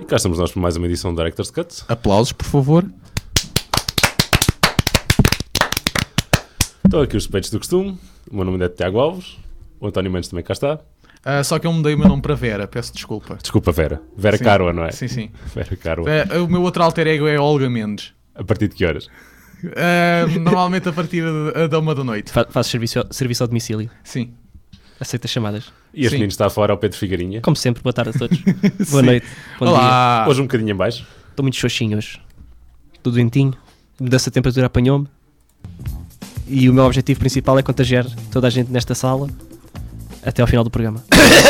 Cá estamos nós para mais uma edição do Director's Cut. Aplausos, por favor. Estão aqui os suspeitos do costume. O meu nome é Tiago Alves. O António Mendes também cá está. Só que eu mudei o meu nome para Vera, peço desculpa. Desculpa, Vera. Vera Sim. Caroa, não é? Sim, sim. Vera Caroa. O meu outro alter ego é Olga Mendes. A partir de que horas? Normalmente a partir da 1 da noite. Fazes serviço ao domicílio. Sim. Aceita chamadas. E este Sim. menino está fora, ao Pedro Figueirinha. Como sempre, boa tarde a todos. Boa Sim. noite. Bom Olá. Hoje um bocadinho em baixo. dia. Estou muito xoxinho hoje. Estou doentinho. Mudança de temperatura apanhou-me. E o meu objetivo principal é contagiar toda a gente nesta sala até ao final do programa.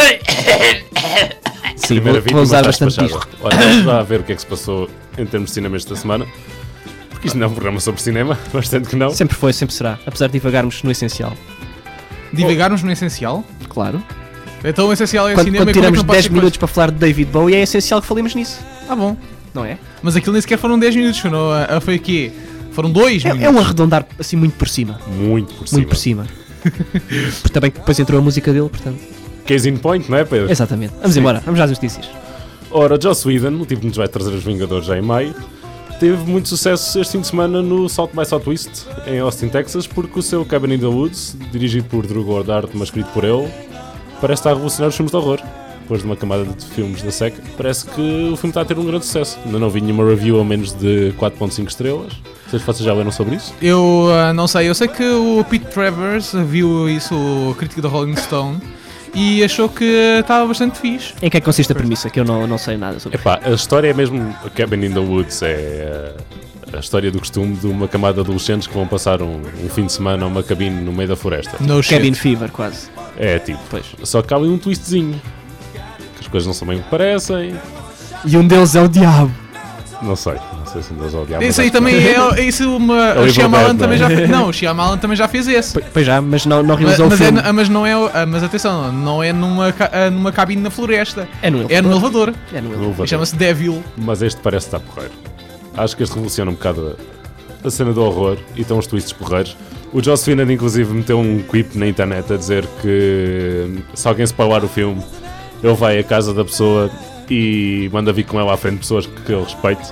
Sim, Primeira vou usar está bastante despachada. disto. Olha, vamos lá ver o que é que se passou em termos de cinema esta semana. Porque isto não é um programa sobre cinema, bastante que não. Sempre foi, sempre será. Apesar de divagarmos no essencial. Divagarmos no essencial? Claro. Então o essencial é Quando cinema e como é tiramos que não pode 10 ser minutos para falar de David Bowie, é essencial que falemos nisso. Ah, bom. Não é? Mas aquilo nem sequer foram 10 minutos, foi o quê? Foram 2 minutos. É um arredondar assim muito por cima. Muito por cima. Muito por cima. Porque também depois entrou a música dele, portanto. Case in point, não é, Pedro? Exatamente. Vamos embora, vamos às notícias. Ora, Joss Whedon, o tipo que nos vai trazer os Vingadores já em maio, teve muito sucesso este fim de semana no South by Southwest, em Austin, Texas, porque o seu Cabin in the Woods, dirigido por Drew Goddard, mas escrito por ele, parece estar a revolucionar os filmes de horror. Depois de uma camada de filmes da SEC, parece que o filme está a ter um grande sucesso. Ainda não vi nenhuma review a menos de 4.5 estrelas. Não sei se vocês já leram sobre isso. Eu não sei, eu sei que o Pete Travers viu isso, o crítico da Rolling Stone, e achou que estava bastante fixe. Em que é que consiste a premissa? Que eu não sei nada sobre. Epá, a história é mesmo... A Cabin in the Woods é a história do costume de uma camada de adolescentes que vão passar um fim de semana a uma cabine no meio da floresta. No Cabin shit. Fever, quase. É tipo... Pois. Só que há ali um twistzinho. Que as coisas não são bem o que parecem. E um deles é o diabo. Não sei se me das ao diabo. Isso mas aí acho que também não. é isso É o o Evil Shyamalan Dead, também não é? já fez. Não, o Shyamalan também já fez esse. Pois já, mas não realizou o filme. Mas não é. Mas atenção, não é numa cabine na floresta. É no É no elevador. É no No elevador. elevador. Chama-se Devil. Mas este parece estar porreiro. Acho que este revoluciona um bocado a cena do horror e estão os twists porreiros. O Joss Whedon inclusive meteu um quip na internet a dizer que se alguém spoiler o filme, ele vai à casa da pessoa e manda vir com ela à frente de pessoas que ele respeite.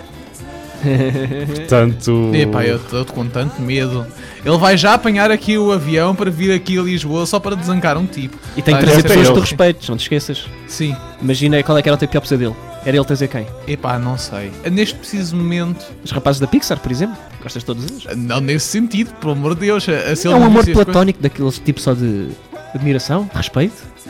Portanto... Epá, eu estou com tanto medo. Ele vai já apanhar aqui o avião para vir aqui a Lisboa só para desancar um tipo. E tem que Tá, trazer já pessoas sei que eu. tu respeites, não te esqueças. Sim. Imagina qual é que era o teu pior pesadelo. Era ele trazer quem? Epá, não sei. Neste preciso momento, Os rapazes da Pixar, por exemplo? Gostas de todos eles? não nesse sentido, pelo amor de Deus. Se ele É um me amor disse as platónico daqueles tipo só de admiração, de respeito?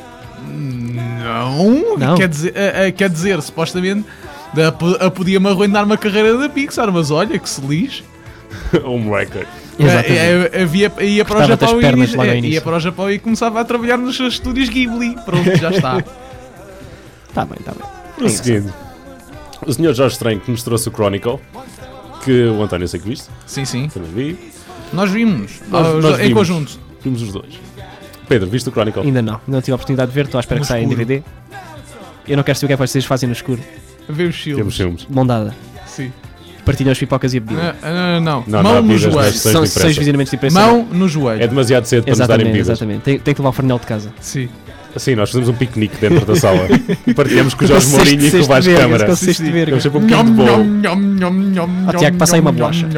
Não. Quer dizer, supostamente podia-me arruinar uma carreira da Pixar, mas olha que se lixe. um moleque. Exatamente. Ia para o Cortava-te as Japão pernas logo ao início. ia para o Japão e começava a trabalhar nos estúdios Ghibli. Pronto, já está. Tá bem, tá bem. Prosseguindo. O Sr. Jorge Estranho que nos trouxe o Chronicle, que o António sei que viste, Sim. também vi. Nós vimos. Nós Em vimos. conjunto. Vimos os dois. Pedro, viste o Chronicle? Ainda não tive a oportunidade de ver, estou à espera No que saia em escuro. DVD. Eu não quero saber o que é que vocês fazem no escuro. Ver os filmes. Temos filmes. Mão dada. Sim. Partilham as pipocas e a bebida. Não. Não, Mão não há no bebidas, joelho. mas sessões São de sessões imprensa. de visionamentos de imprensa. Mão no joelho. É demasiado cedo para nos darem Exatamente, bebidas. exatamente. Tem que levar o farnel de casa. Sim. Assim, nós fazemos um piquenique dentro da sala e partilhamos com o Jorge Consiste- Mourinho e com o Vasco consiste Câmara. consiste de ver. Temos sempre um bocadinho de bolo. Tiago, passa aí uma bolacha.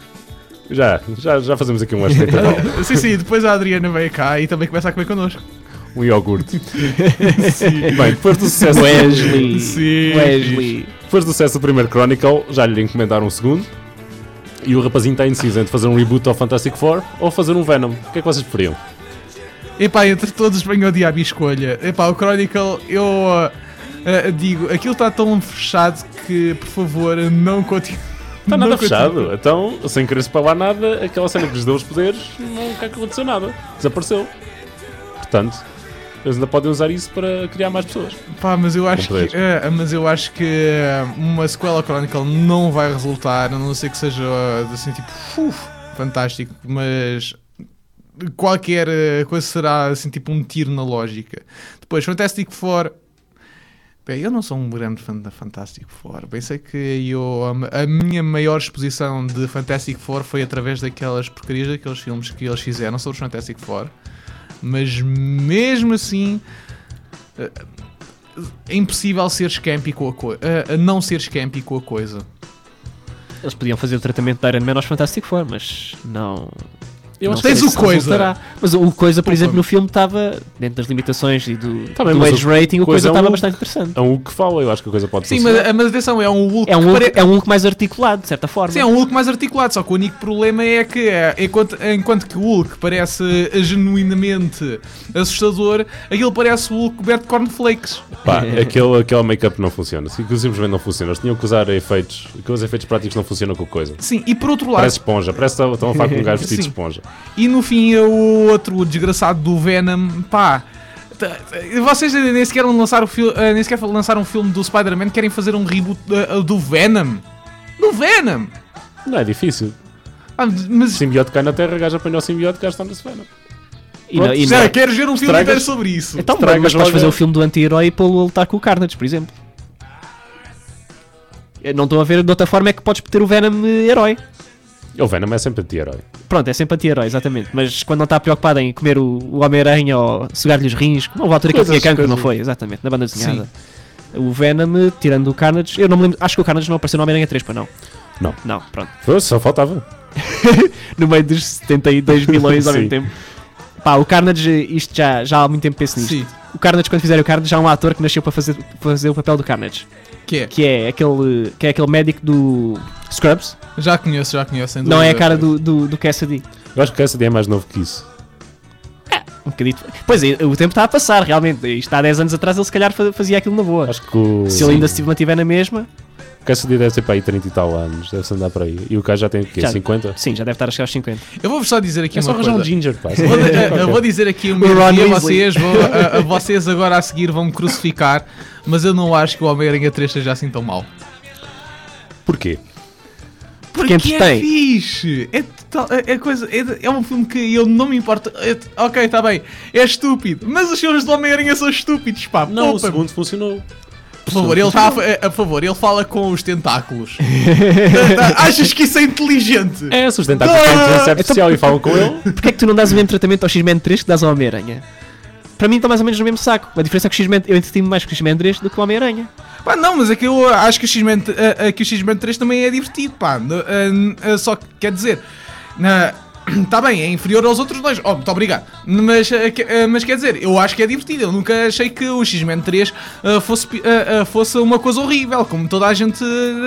Já fazemos aqui um extra intervalo. Sim, depois a Adriana veio cá e também começa a comer connosco. Um iogurte. Bem, depois do sucesso Wesley. Sim. Wesley. depois do sucesso do primeiro Chronicle, já lhe encomendaram um segundo. E o rapazinho está indeciso entre fazer um reboot ao Fantastic Four ou fazer um Venom. O que é que vocês preferiam? Epá, entre todos venho ao diabo e escolha. Epá, o Chronicle, eu digo, aquilo está tão fechado que, por favor, não continue. Está nada fechado. Então, sem querer separar nada, aquela cena que lhes deu os poderes, nunca aconteceu nada. Desapareceu. Portanto, eles ainda podem usar isso para criar mais pessoas. Pá, mas eu acho Com poderes. mas eu acho que uma sequela ao Chronicle não vai resultar, a não ser que seja assim tipo fantástico, mas qualquer coisa será assim tipo um tiro na lógica. Depois Fantastic Four. Bem, eu não sou um grande fã da Fantastic Four. Bem, sei que a minha maior exposição de Fantastic Four foi através daquelas porcarias, daqueles filmes que eles fizeram sobre os Fantastic Four. Mas mesmo assim, é impossível ser scampi com não ser scampi com a coisa. Eles podiam fazer o tratamento da Iron Man aos Fantastic Four, mas não... Eu não acho que tens sei o se Coisa. resultará. Mas o Coisa, por Pouco. exemplo, no filme estava dentro das limitações e do Tá bem, mas age o rating, o Coisa Coisa é um estava Hulk. bastante interessante. É um Hulk que fala, eu acho que a coisa pode Sim, funcionar. mas atenção, é um Hulk É um que Hulk, é um Hulk mais articulado, de certa forma. Sim, é um Hulk mais articulado, só que o único problema é que enquanto que o Hulk parece genuinamente assustador, aquilo parece o Hulk coberto de cornflakes. Pá, aquele make-up não funciona. Simplesmente não funciona. Eles tinham que usar efeitos. Aqueles efeitos práticos não funcionam com a coisa. Sim, e por outro lado, Parece esponja. Parece que estão a falar com um gajo vestido de Sim. esponja. e no fim o outro o desgraçado do Venom, pá. Vocês nem sequer lançaram um filme do Spider-Man, querem fazer um reboot do Venom. Do Venom! Não é difícil. Mas Simbiote cai na Terra, o gajo apanha o simbiote, o gajo está na Venom. já quero ver um filme Estragas- inteiro sobre isso. Então, Estragas mas podes logo- fazer o filme do anti-herói e pô-lo a lutar com o Carnage, por exemplo. Eu não estou a ver de outra forma é que podes ter o Venom herói. O Venom é sempre anti-herói. Pronto, é sempre anti-herói, exatamente. Mas quando não está preocupado em comer o Homem-Aranha ou sugar-lhe os rins, como houve a altura que ele tinha cancro, não foi? Exatamente, na banda desenhada. O Venom, tirando o Carnage, eu não me lembro, acho que o Carnage não apareceu no Homem-Aranha 3, para não? Não. Não, pronto. Foi, só faltava. No meio dos 72 milhões ao Sim. mesmo tempo. Pá, o Carnage, isto já há muito tempo penso nisto. Sim. O Carnage, quando fizer o Carnage, já há um ator que nasceu para fazer o papel do Carnage. Que é? Que é aquele médico do Scrubs. Já conheço, sem Não é a dúvida. cara do Cassidy. Eu acho que essa é mais novo que isso. Um bocadito. Pois é, o tempo está a passar, realmente. Isto há 10 anos atrás ele se calhar fazia aquilo na boa. Acho que o. Se ele ainda se mantiver na mesma, Cassidy deve ser para aí 30 e tal anos. Deve-se andar para aí. E o gajo já tem o quê? Já. 50? sim, já deve estar a chegar aos 50. Eu vou-vos só dizer aqui É só uma arranjar coisa. um ginger, pá. Eu vou dizer aqui uma O Ron ideia, Weasley. vocês agora a seguir vão me crucificar, mas eu não acho que o Homem-Aranha 3 seja assim tão mau. Porquê? Porque é entretém. fixe! É um filme que eu não me importo. Ok, está bem, é estúpido, mas os filmes do Homem-Aranha são estúpidos, pá. Não, o poupa-me. segundo funcionou. Por favor, por favor, ele fala com os tentáculos. Achas que isso é inteligente? É, se os tentáculos têm inteligência artificial e falam com ele. Porquê é que tu não dás o mesmo tratamento ao X-Men 3 que dás ao Homem-Aranha? Para mim está mais ou menos no mesmo saco. A diferença é que o X-Men, eu entretenho mais com o X-Men 3 do que o Homem-Aranha. Pá, não, mas é que eu acho que o X-Men 3 também é divertido, pá. Só que, quer dizer, está bem, é inferior aos outros dois. Oh, muito obrigado. Mas quer dizer, eu acho que é divertido. Eu nunca achei que o X-Men 3 fosse uma coisa horrível, como toda a gente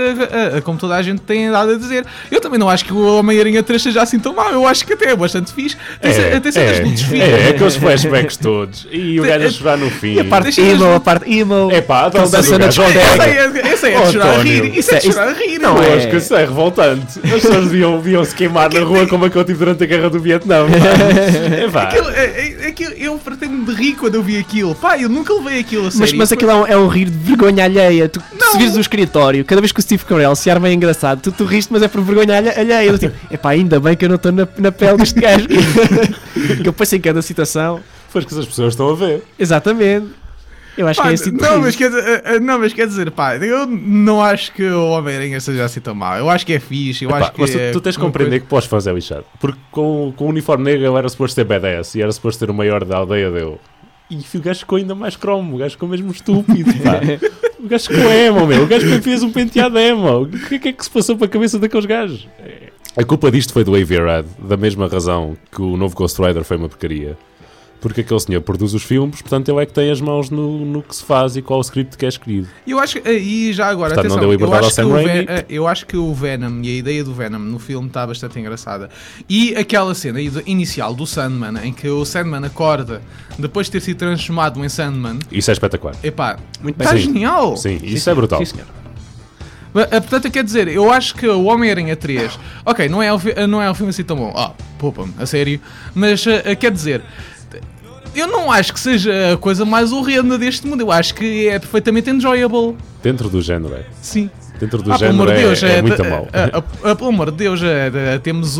tem dado a dizer. Eu também não acho que o Homem-Aranha 3 seja assim tão mau. Eu acho que até é bastante fixe. Tem cenas do desfile. É aqueles flashbacks todos. E o gajo a chorar no fim. E a parte Deixa-nos- emo, a parte emo. É pá, a dança Aquela do dança gajo. na Essa é de chorar a rir. António. Isso é de chorar a rir. Não Eu é. acho que isso é revoltante. As pessoas deviam se queimar na rua como aquele tipo durante a guerra do Vietnã. É pá. Eu pretendo de rir quando eu vi aquilo. Pá, eu nunca levei aquilo a sério. Mas aquilo é um rir de vergonha alheia. Tu, se vires o escritório, cada vez que o Steve Carell se arma é engraçado, tu riste, mas é por vergonha alheia. Eu tipo, epá, ainda bem que eu não estou na pele deste gajo. Que eu penso em cada situação. Pois que as pessoas estão a ver. Exatamente. Eu acho Pá, que é assim. mas quer dizer, pá, eu não acho que o Homem-Aranha seja assim tão mau. Eu acho que é fixe. Eu Epá, acho que mas é tu tens de uma compreender que podes fazer lixado. Porque com o uniforme negro ele era suposto ser badass e era suposto ser o maior da aldeia dele. E o gajo ficou ainda mais cromo, o gajo ficou mesmo estúpido, pá. O gajo ficou emo, meu. O gajo fez um penteado emo. O que é que se passou para a cabeça daqueles gajos? A culpa disto foi do Avi Arad, da mesma razão que o novo Ghost Rider foi uma porcaria. Porque aquele senhor produz os filmes, portanto ele é que tem as mãos no que se faz e qual o script que é escolhido. Eu acho que, e já agora, Portanto, não atenção, deu liberdade ao Sam Raimi. eu acho que o Venom e a ideia do Venom no filme está bastante engraçada. E aquela cena inicial do Sandman, em que o Sandman acorda depois de ter sido transformado em Sandman, Isso é espetacular. epá, Muito bem. está Sim. genial! Sim, isso é brutal. Sim, senhor. Portanto, quer dizer, eu acho que o Homem-Aranha 3, ok, não é um filme assim tão bom, poupa-me, a sério, mas quer dizer, eu não acho que seja a coisa mais horrenda deste mundo, eu acho que é perfeitamente enjoyable, Dentro do género é. sim. Dentro do Pelo género amor de Deus, é muito mau. pelo amor de Deus, temos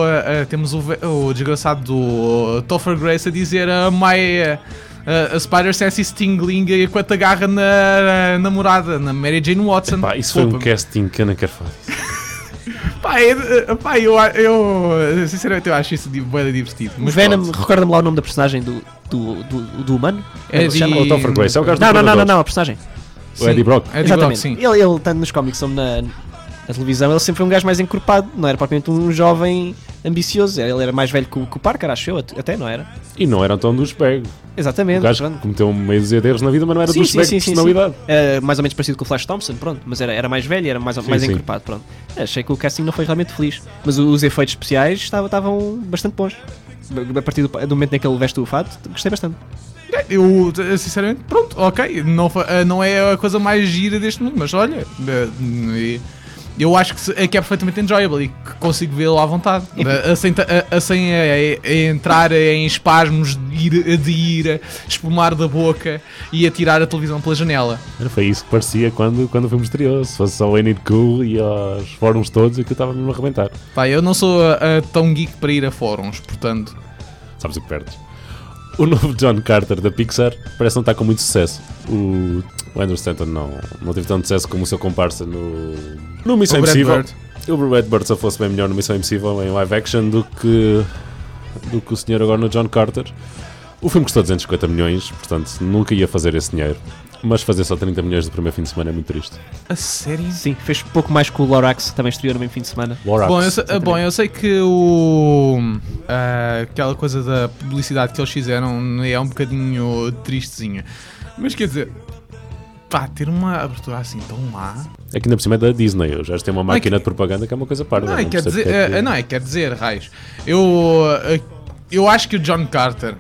o desgraçado do Topher Grace a dizer a Spider Sense Stingling enquanto agarra na namorada, na Mary Jane Watson. Pá, isso foi um Poupa-me. casting que eu não quero falar. Pá, eu sinceramente eu acho isso bem divertido. O Mas Venom, pronto. recorda-me lá o nome da personagem do do humano? É Como se chama? O Topher Grace, é o gajo do Predador. Não, a personagem. O Eddie Brock. Eddie Exatamente. Brock, sim. Ele, tanto nos cómics como na televisão, ele sempre foi um gajo mais encorpado. Não era propriamente um jovem ambicioso. Ele era mais velho que o Parker, acho eu, até, não era? E não era tão douchebag. Exatamente. O gajo pronto. cometeu meio dúzia de erros na vida, mas não era Sim, douchebag sim, de sim, personalidade. Mais ou menos parecido com o Flash Thompson, pronto. Mas era mais velho, era mais Sim. encorpado, pronto. Achei que o casting não foi realmente feliz. Mas os efeitos especiais estavam bastante bons. A partir do momento em que ele veste o fato, gostei bastante. Eu, sinceramente, pronto, ok, não é a coisa mais gira deste mundo, mas olha, eu acho que é perfeitamente enjoyable e que consigo vê-lo à vontade, sem entrar em espasmos de ira, espumar da boca e atirar a televisão pela janela. Foi isso que parecia quando o filme estreou. Se fosse só o Ain't It Cool e aos fóruns todos, aquilo estava mesmo a arrebentar. Pá, eu não sou tão geek para ir a fóruns, portanto... Sabes o que perdes? O novo John Carter da Pixar parece não estar com muito sucesso. O Andrew Stanton não teve tanto sucesso como o seu comparsa no Missão Impossível. O Brad Bird só fosse bem melhor no Missão Impossível em live action do que o senhor agora no John Carter. O filme custou 250 milhões, portanto nunca ia fazer esse dinheiro. Mas fazer só 30 milhões do primeiro fim de semana é muito triste. A sério? Sim, fez pouco mais que o Lorax, que também estreou no mesmo fim de semana. Bom, eu sei que aquela coisa da publicidade que eles fizeram é um bocadinho tristezinha. Mas quer dizer, pá, ter uma abertura assim tão má... É que ainda por cima é da Disney. Eu já tenho uma máquina de propaganda que é uma coisa parda. Quer dizer, raios. Eu acho que o John Carter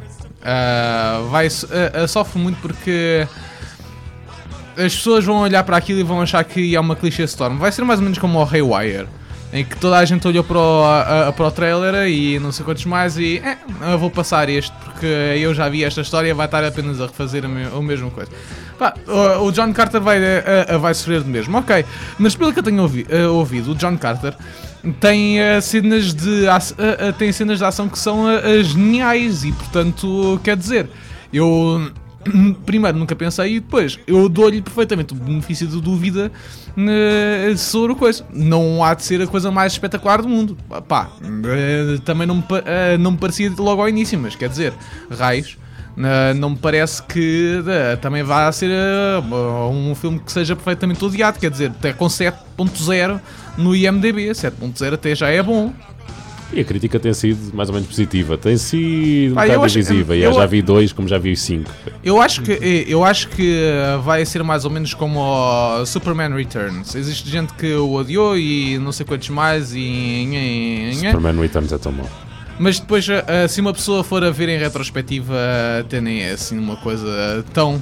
sofre muito porque... as pessoas vão olhar para aquilo e vão achar que é uma clichê storm. Vai ser mais ou menos como o Haywire, em que toda a gente olhou para o trailer e não sei quantos mais e eu vou passar este porque eu já vi esta história, vai estar apenas a refazer a mesma coisa. Pá, o John Carter vai sofrer do mesmo, ok, mas pelo que eu tenho ouvido, o John Carter tem cenas de ação que são geniais e, portanto, quer dizer, eu... primeiro nunca pensei e depois eu dou-lhe perfeitamente o benefício de dúvida sobre a coisa. Não há de ser a coisa mais espetacular do mundo. Pá, também não me parecia logo ao início, mas quer dizer, raios, não me parece que também vá ser um filme que seja perfeitamente odiado. Quer dizer, até com 7.0 no IMDb, 7.0 até já é bom. E a crítica tem sido mais ou menos positiva. Tem sido um bocado divisiva. Eu já vi 2 como já vi 5. Eu acho que vai ser mais ou menos como o Superman Returns. Existe gente que o odiou e não sei quantos mais Superman Returns é tão mau. Mas depois, se uma pessoa for a ver em retrospectiva, até nem é assim uma coisa tão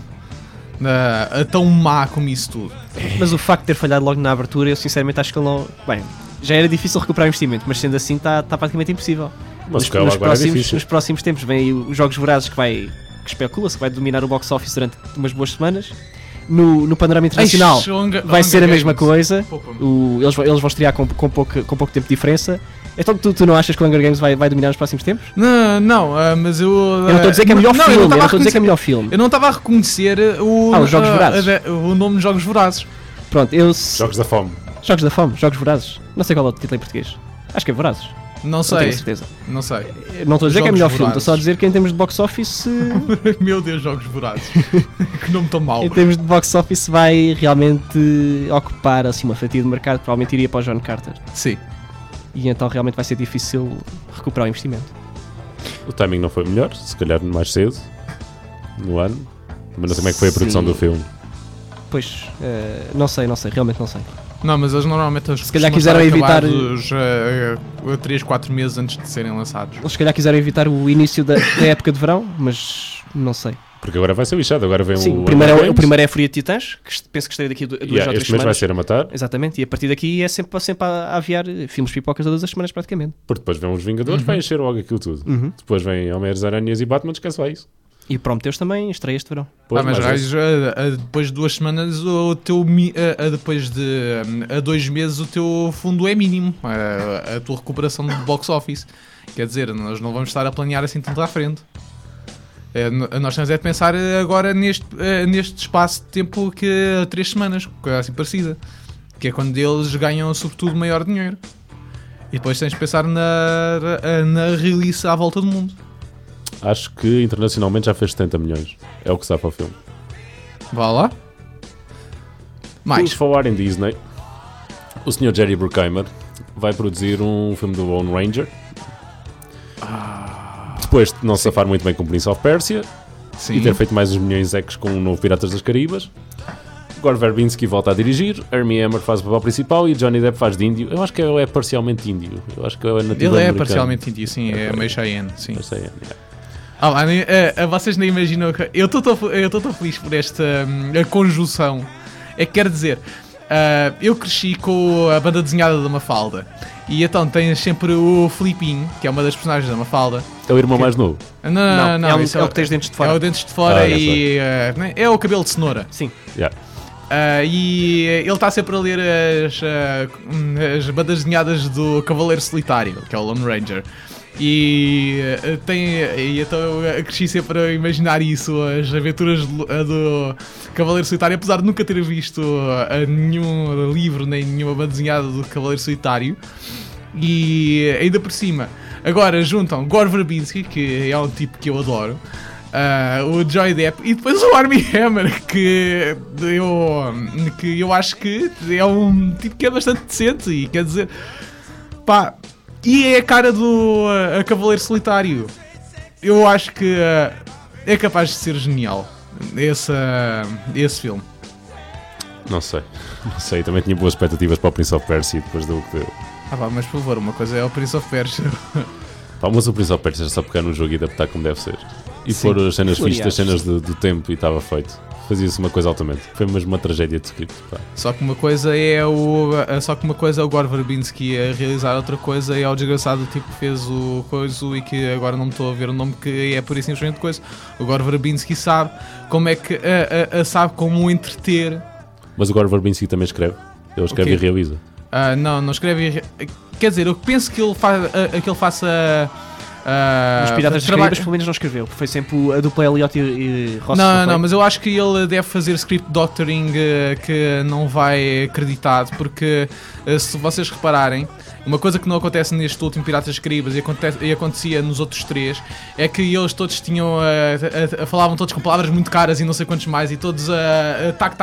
má como isso tudo. Mas o facto de ter falhado logo na abertura, eu sinceramente acho que ele não... Bem, já era difícil recuperar o investimento, mas sendo assim está praticamente impossível. Mas nos próximos tempos vem aí os Jogos Vorazes que especula-se que vai dominar o box office durante umas boas semanas. No panorama internacional vai ser a mesma coisa. Eles vão estrear com pouco tempo de diferença. Então tu não achas que o Hunger Games vai dominar nos próximos tempos? Não, mas eu não estou a dizer que é melhor filme. Eu não estava a reconhecer os Jogos Vorazes. O nome de Jogos Vorazes. Pronto, Jogos da Fome. Jogos Vorazes. Não sei qual é o título em português. Acho que é Vorazes. Não sei. Não tenho certeza. Não sei. Não estou a dizer que é melhor filme, estou só a dizer que em termos de box office... Meu Deus, Jogos Vorazes. Que nome tão mau. Em termos de box office vai realmente ocupar assim, uma fatia de mercado, provavelmente iria para o John Carter. Sim. E então realmente vai ser difícil recuperar o investimento. O timing não foi melhor, se calhar mais cedo, no ano. Mas não sei como é que foi a produção do filme. Pois, não sei, realmente não sei. Não, mas eles normalmente se calhar quiseram evitar os 3-4 meses antes de serem lançados. Eles se calhar quiseram evitar o início da época de verão, mas não sei. Porque agora vai ser lixado, agora vem o primeiro é a Fúria de Titãs, que penso que estreia daqui a 2 ou 3 semanas. Este mês vai ser a matar. Exatamente, e a partir daqui é sempre a aviar filmes pipocas todas as semanas praticamente. Porque depois vem os Vingadores, vai encher logo aquilo tudo. Depois vem Homens, Aranhas e Batman, esquece lá isso. E Prometheus também estreia este verão. Mas depois de 2 semanas, depois de 2 meses, o teu fundo é mínimo. A tua recuperação do box office. Quer dizer, nós não vamos estar a planear assim tanto à frente. Nós temos de pensar agora neste espaço de tempo que 3 semanas, coisa assim parecida. Que é quando eles ganham sobretudo maior dinheiro. E depois tens de pensar na release à volta do mundo. Acho que internacionalmente já fez 70 milhões. É o que sabe para o filme. Vá lá. Mais. Por falar em Disney, o Sr. Jerry Bruckheimer vai produzir um filme do Lone Ranger. Depois de não se safar muito bem com o Prince of Persia Sim. e ter feito mais uns milhões ecos com o novo Piratas das Caribas. Gore Verbinski volta a dirigir, Armie Hammer faz o papel principal e Johnny Depp faz de índio. Eu acho que ele é parcialmente índio. Eu acho que ele é nativo Ele é americano. parcialmente índio, sim, é meio Cheyenne, sim. Mas é, yeah. Vocês nem imaginam que eu estou tão feliz por esta a conjunção. É que quer dizer, eu cresci com a banda desenhada da Mafalda. E então tens sempre o Filipinho, que é uma das personagens da Mafalda. É o irmão mais novo. Não, é isso o que tens dentes de fora. É o dentes de fora já e é o cabelo de cenoura. Sim. Yeah. E ele está sempre a ler as bandas desenhadas do Cavaleiro Solitário, que é o Lone Ranger. E então eu cresci sempre a imaginar isso, as aventuras do Cavaleiro Solitário, apesar de nunca ter visto nenhum livro nem nenhuma banda desenhada do Cavaleiro Solitário. E ainda por cima, agora juntam Gore Verbinski, que é um tipo que eu adoro, o Johnny Depp e depois o Armie Hammer, que eu acho que é um tipo que é bastante decente e quer dizer, pá. E é a cara do Cavaleiro Solitário. Eu acho que é capaz de ser genial esse filme. Não sei, também tinha boas expectativas para o Prince of Persia depois do que deu. Mas por favor, uma coisa é o Prince of Persia. Mas o Prince of Persia é só pegar no jogo e adaptar como deve ser. E Sim. pôr as cenas Floriados. fixas, as cenas do tempo e estava feito. Fazia-se uma coisa altamente. Foi mesmo uma tragédia de script. Pá. Só que uma coisa é o Gore Verbinski a realizar, outra coisa é o desgraçado tipo que fez o coisa e que agora não me estou a ver o nome, que é por isso simplesmente coisa. O Gore Verbinski sabe como é que sabe como entreter. Mas o Gore Verbinski também escreve. Ele escreve e realiza. Não escreve. Quer dizer, eu penso que ele faça. Os Piratas das Caribas pelo menos não escreveu. Foi sempre a dupla Elliot e Ross. Não, mas eu acho que ele deve fazer script doctoring que não vai acreditado, porque se vocês repararem, uma coisa que não acontece neste último Piratas das Caribas e acontecia nos outros três é que eles todos tinham falavam todos com palavras muito caras e não sei quantos mais, e todos tac,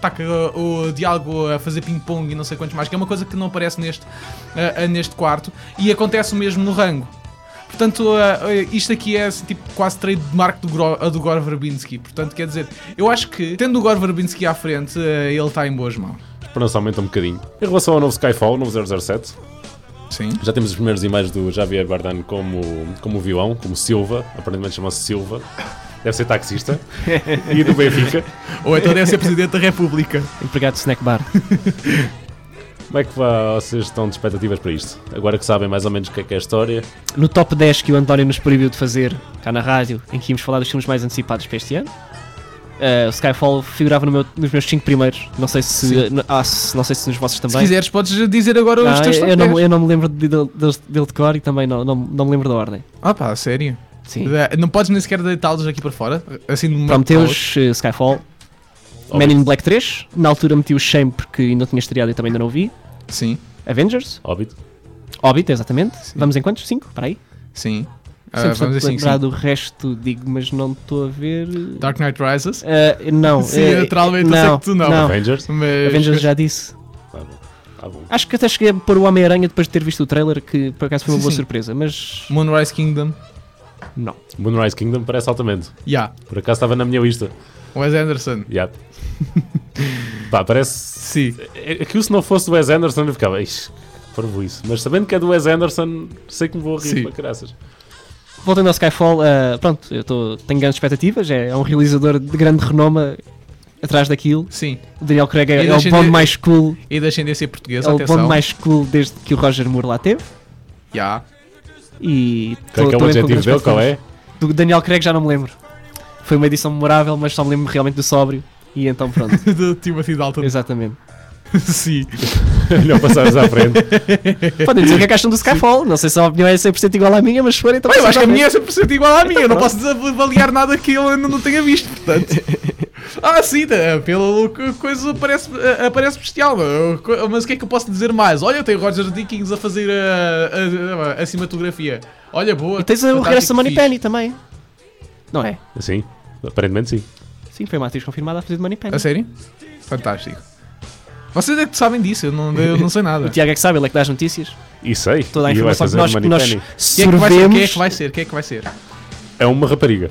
o diálogo a fazer ping-pong e não sei quantos mais, que é uma coisa que não aparece neste quarto, e acontece o mesmo no Rango. Portanto, isto aqui é assim, tipo, quase trademark do Gore Verbinski. Portanto, quer dizer, eu acho que, tendo o Gore Verbinski à frente, ele está em boas mãos. A esperança aumenta um bocadinho. Em relação ao novo Skyfall, o novo 007, Sim. já temos os primeiros e-mails do Javier Bardem como vilão, como Silva, aparentemente chama-se Silva. Deve ser taxista. E do Benfica. Ou então deve ser Presidente da República. Empregado de snack bar. Como é que vocês estão de expectativas para isto? Agora que sabem mais ou menos o que é a história. No top 10 que o António nos proibiu de fazer cá na rádio, em que íamos falar dos filmes mais antecipados para este ano, o Skyfall figurava nos meus 5 primeiros. Não sei se nos vossos também. Se quiseres podes dizer agora os teus top 10. Eu não me lembro dele de cor e também não me lembro da ordem. Sério? Sim. Não podes nem sequer deitá-los aqui para fora? Assim, Prometeus Skyfall, Men in Black 3, na altura meti o Shame porque ainda não tinha estreado e também ainda não o vi. Sim. Avengers, Hobbit, exatamente. Sim. Vamos em quantos? 5? Para aí. Sim. Sempre Vamos se assim, lembrar sim. do resto, digo, mas não estou a ver. Dark Knight Rises? Não. Sim, naturalmente, eu sei que tu não. Avengers. Mas... Avengers já disse. Bom. Acho que até cheguei a pôr o Homem-Aranha depois de ter visto o trailer, que por acaso foi uma Sim, boa sim. surpresa, mas Moonrise Kingdom? não. Moonrise Kingdom parece altamente. Por acaso estava na minha lista. Wes Anderson? Pá, parece... Sim. É que se não fosse do Wes Anderson eu ficava... Ixi, parvo isso. Mas sabendo que é do Wes Anderson, sei que me vou rir Sim. para caraças. Voltando ao Skyfall, pronto, tenho grandes expectativas, é um realizador de grande renome atrás daquilo. Sim. O Daniel Craig é E o deixem Bond de- mais cool, E da ascendência portuguesa, é o atenção. Bond mais cool desde que o Roger Moore lá teve. Qual é E que é o também com objetivo grandes dele? Qual é? expectativas. Do Daniel Craig já não me lembro. Foi uma edição memorável, mas só me lembro realmente do sóbrio. E então pronto. Do Timothy Dalton. Exatamente. Sim. Não passares à frente. Podem dizer o que acham do Skyfall. Não sei se a opinião é 100% igual à minha, mas se for então... Eu acho que a vocês minha é 100% igual à minha. Eu não posso avaliar nada que eu ainda não tenha visto, portanto. Sim, pelo coisa parece bestial. Mas o que é que eu posso dizer mais? Olha, tem o Roger Dickens a fazer a cinematografia. Olha, boa. E tens o regresso da Moneypenny também. Não é? Sim, aparentemente sim. Sim, foi uma atriz confirmada a fazer de Moneypenny. A sério? Fantástico. Vocês é que sabem disso, eu não sei nada. O Tiago é que sabe, ele é que dá as notícias. E sei. Toda a E vai informação que fazer nós Moneypenny. Quem é que vai ser? sorvemos. Quem é que vai ser? Quem é que vai ser? É uma rapariga.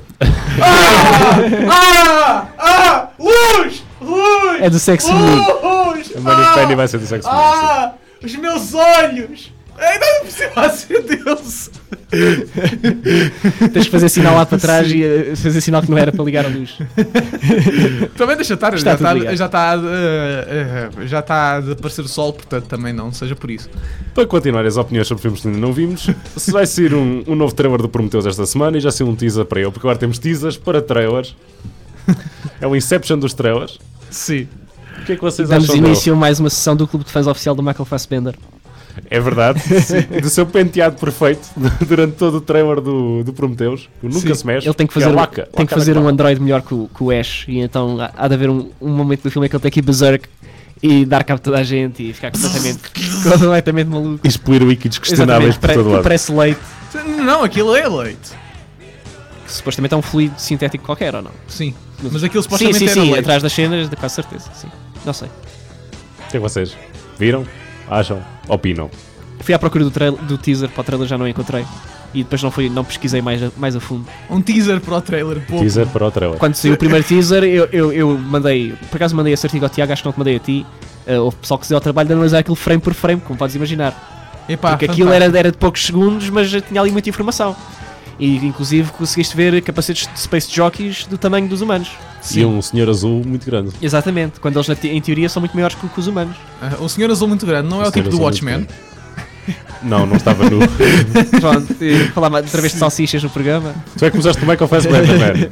Luz! Luz! É do sexo mudo. Luz! A Moneypenny vai ser do sexo feminino. Os meus olhos! Ainda não precisa acender-se! Tens que fazer sinal lá para trás e fazer sinal que não era para ligar a luz. Também deixa estar, Está tudo ligado. já está a aparecer o sol, portanto também não, seja por isso. Para continuar as opiniões sobre filmes que ainda não vimos, se vai sair um novo trailer do Prometheus esta semana e já saiu um teaser para ele, porque agora temos teasers para trailers. É o Inception dos trailers. Sim. O que é que vocês Damos acham dele? início a mais uma sessão do clube de fãs oficial do Michael Fassbender. É verdade. Do seu penteado perfeito durante todo o trailer do Prometheus, que nunca Sim. se mexe. Ele tem que é fazer, Waka, tem que Waka fazer da um Cloud. Android melhor que o Ash, e então há de haver um momento do filme em que ele tem que ir berserk e dar cabo a toda a gente e ficar completamente maluco. E expelir líquidos questionáveis por todo lado. Parece leite, Não, aquilo é leite. que supostamente é um fluido sintético qualquer, ou não? Sim. Mas aquilo Sim, supostamente sim, era sim, leite. atrás das cenas, com certeza, sim. Não sei. O que é que vocês viram? Acham? Opinam? Fui à procura do teaser para o trailer, já não encontrei. E depois não pesquisei mais a fundo. Um teaser para o trailer, pouco. Teaser para o trailer. Quando saiu o primeiro teaser, eu mandei, por acaso mandei esse artigo ao Tiago, acho que não te mandei a ti. Houve pessoal que se deu ao trabalho de analisar aquilo frame por frame, como podes imaginar. Epá, Porque aquilo era de poucos segundos, mas já tinha ali muita informação. E inclusive conseguiste ver capacetes de Space Jockeys do tamanho dos humanos. E um senhor azul muito grande. Exatamente, quando eles em teoria são muito maiores que os humanos. O senhor azul muito grande, não é o tipo do Watchmen? Não estava nu. Pronto, falar outra vez de salsichas no programa. Tu é que usaste o Michael Fassbender, man.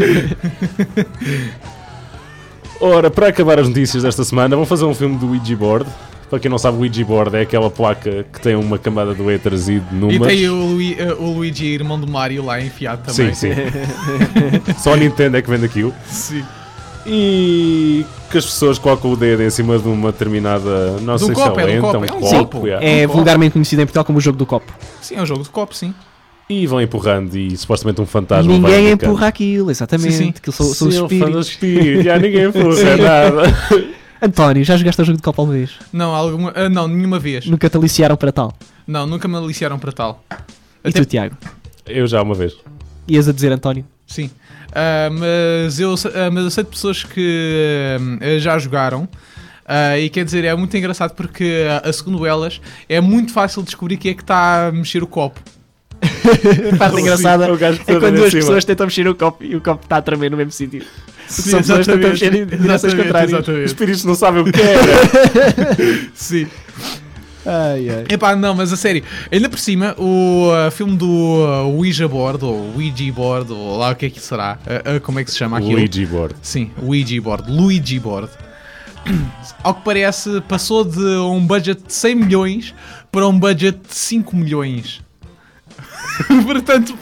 Ora, para acabar as notícias desta semana, vamos fazer um filme do Ouija Board. Para quem não sabe, o Ouija Board é aquela placa que tem uma camada de letras e de E números. tem o Luigi, irmão do Mario, lá enfiado também. Sim. Só a Nintendo é que vende aquilo. Sim. E que as pessoas colocam o dedo em cima de uma determinada. Não sei se copo, é é de um lenta, copo, um é um copo. copo. yeah. É Um vulgarmente conhecido em Portugal como o jogo do copo. Sim, é um jogo de copo, sim. E vão empurrando e supostamente um fantasma vai Ninguém indicando. empurra aquilo, exatamente. Sim, sim. Aquilo são os Sim, é um fã do espíritos. espírito. Já ninguém empurra nada. António, já jogaste o jogo de copo alguma vez? Não, nenhuma vez. Nunca te aliciaram para tal? Não, nunca me aliciaram para tal. E Até- tu, Tiago? Eu já uma vez. Ias a dizer, António? Sim. Mas eu sei de pessoas que já jogaram. E quer dizer, é muito engraçado porque, segundo elas, é muito fácil descobrir quem é que está a mexer o copo. A parte engraçada o gajo que é está quando em duas cima. pessoas tentam mexer o copo e o copo está a tremer no mesmo sítio. Sim, São pessoas que tentam exatamente. mexer em direções contrárias. Os Exatamente. espíritos não sabem o que é. Sim. Ai, ai. Epá, não, mas a sério, ainda por cima, o filme do Ouija Board, ou Ouija Board, ou lá o que é que será, como é que se chama aquilo? Luigi Board. Sim, Ouija Board, Luigi Board. Ao que parece, passou de um budget de 100 milhões para um budget de 5 milhões. Portanto,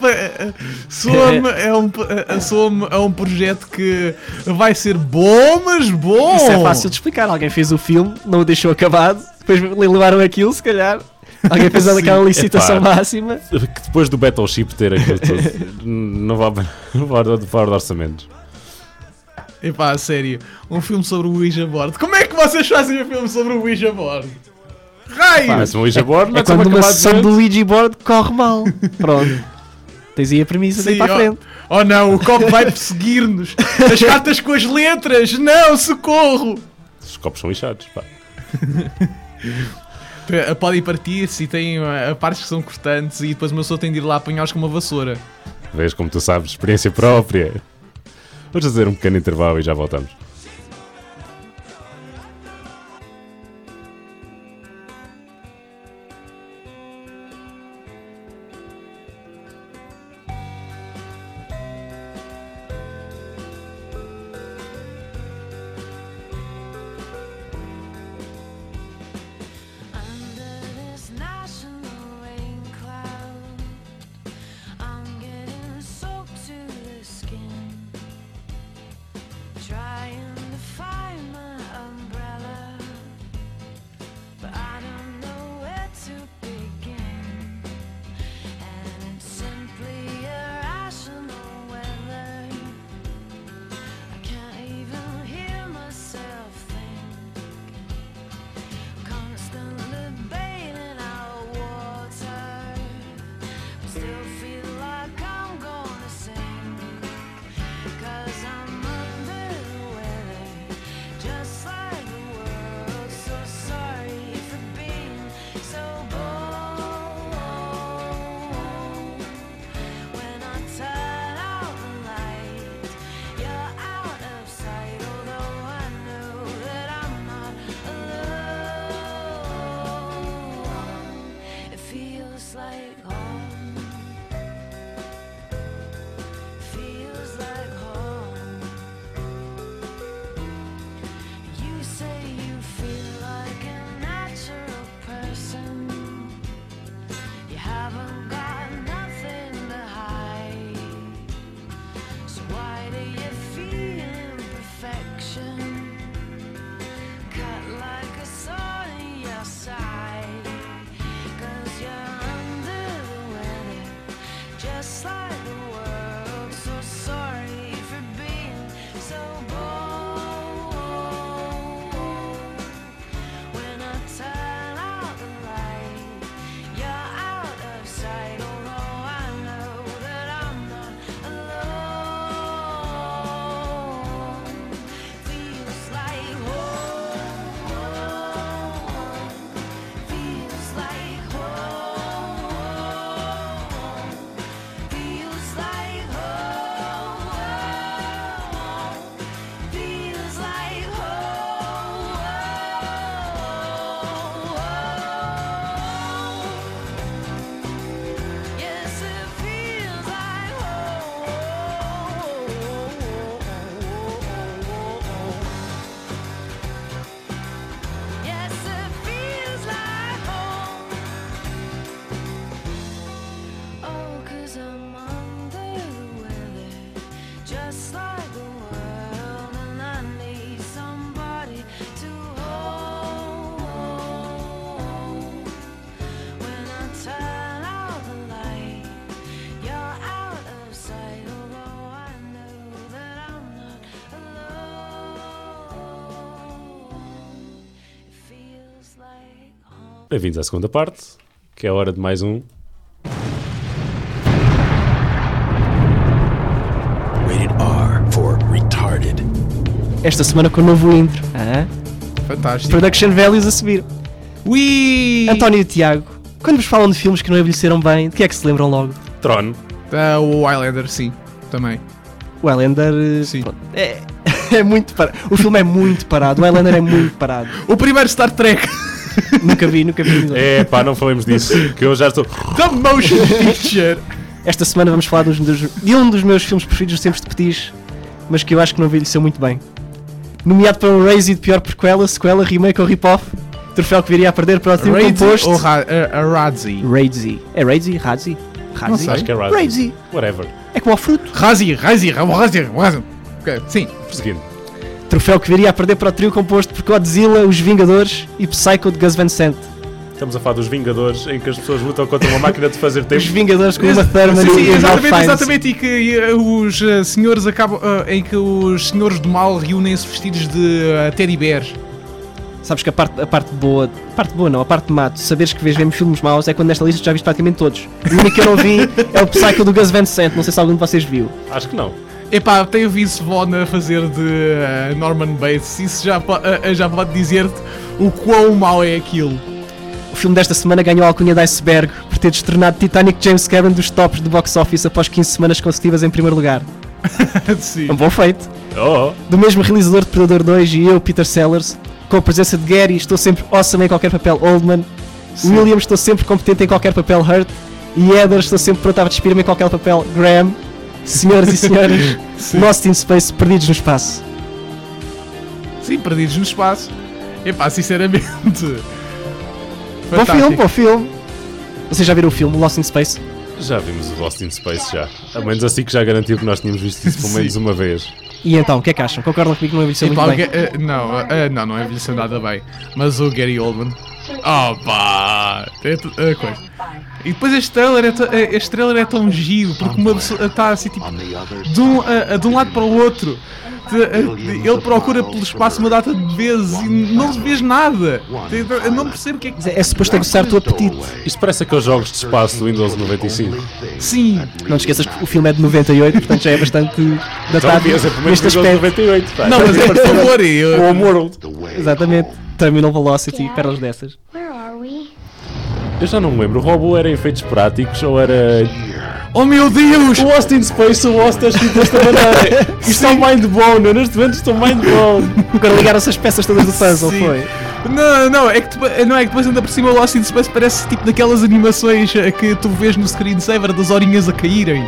soa-me é um projeto que vai ser bom, mas bom. Isso é fácil de explicar. Alguém fez o filme, não o deixou acabado, depois levaram aquilo, se calhar. Alguém fez aquela licitação Epá. máxima. Que depois do Battleship ter aquilo tudo, não vai fora de orçamentos. Epá, a sério, um filme sobre o Ouija Board. Como é que vocês fazem um filme sobre o Ouija Board? Raio! Mas um Ouija Board não É é só quando uma acabar de sessão gente. do Ouija Board corre mal. Pronto. Tens aí a premissa daí Sim, para a frente. Oh não, o copo vai perseguir-nos. As cartas com as letras. Não, socorro. Os copos são lixados, pá. Podem partir-se e têm partes que são cortantes e depois uma pessoa tem de ir lá apanhá-los com uma vassoura. Vês como tu sabes, experiência própria. Vamos fazer um pequeno intervalo e já voltamos. Under this national rain cloud, I'm getting soaked to the skin, trying Bem-vindos à segunda parte, que é a hora de mais um. Rated R for retarded. Esta semana com o novo intro. Fantástico. Production Values a subir. Ui! António e Tiago, quando vos falam de filmes que não envelheceram bem, de que é que se lembram logo? Tron. O Highlander, sim. Também. O Highlander... Sim. pronto, é muito parado. O filme é muito parado. O Highlander é muito parado. O primeiro Star Trek. Nunca vi. É pá, não falemos disso, que eu já estou... The Motion Picture. Esta semana vamos falar de um dos meus filmes preferidos dos tempos de petis, mas que eu acho que não envelheceu muito bem. Nomeado para um Razzie de pior prequela, sequela, remake ou rip-off, troféu que viria a perder para o trio composto... ou Razzie? Razzie. É Razzie? Razzie? Não sei. Acho que é Razzie. Razzie. Whatever. É como ao fruto. Razzie. Ok, sim. Prosseguindo. Troféu que viria a perder para o trio composto por Godzilla, Os Vingadores e Psycho de Gus Van Sant. Estamos a falar dos Vingadores, em que as pessoas lutam contra uma máquina de fazer Os tempo. Vingadores com uma Thurman Sim, e Ralph Fiennes. exatamente. E que os senhores acabam. Em que os senhores do mal reúnem-se vestidos de teddy bears. Sabes que a parte boa não, a parte má de saberes que vês mesmo filmes maus é quando nesta lista já viste praticamente todos. O único que eu não vi é o Psycho do Gus Van Sant, não sei se algum de vocês viu. Acho que não. Epá, tem o Vince Vaughn a fazer de Norman Bates. Isso já pode dizer-te o quão mau é aquilo. O filme desta semana ganhou a alcunha de Iceberg por ter destronado Titanic James Cameron dos tops do box office após 15 semanas consecutivas em primeiro lugar. Sim. É um bom feito. Oh, Do mesmo realizador de Predador 2 e eu, Peter Sellers, com a presença de Gary, estou sempre awesome em qualquer papel Oldman. Sim. Williams, estou sempre competente em qualquer papel Hurt. E Heather, estou sempre pronto a despir-me em qualquer papel Graham. Senhoras e senhores, Lost in Space, Perdidos no Espaço. Sim, perdidos no espaço. Epá, sinceramente. Bom filme. Vocês já viram o filme Lost in Space? já vimos o Lost in Space já. A menos assim que já garantiu que nós tínhamos visto isso pelo menos uma vez. E então, o que é que acham? Concordam comigo que não envelheceu muito bem? Não envelheceu nada bem. Mas o Gary Oldman. Oh pá! Coisa. E depois este trailer é tão giro porque uma pessoa está assim tipo de um lado para o outro. Ele procura pelo espaço uma data de vezes e não se vê nada. Eu não percebo o que é que. É suposto aguçar o teu apetite. Isto parece aqueles jogos de espaço do Windows 95. Sim. Não te esqueças que o filme é de 98, portanto já é bastante datado devia ser pelo menos neste Windows aspecto. 98. Pá. Não, mas por favor, O Homeworld. Exatamente. Terminal Velocity, pérolas dessas. Where are we? Eu já não me lembro. O robô era efeitos práticos ou era. Oh meu Deus! O Lost in Space, o Lost é escrito desta maneira. Isto é um mind blown. Eu neste momento estou mind blown. Quando ligaram-se as peças todas do puzzle, Sim. foi? Não, é que depois ainda por cima o Lost in Space parece tipo daquelas animações que tu vês no screensaver das horinhas a caírem.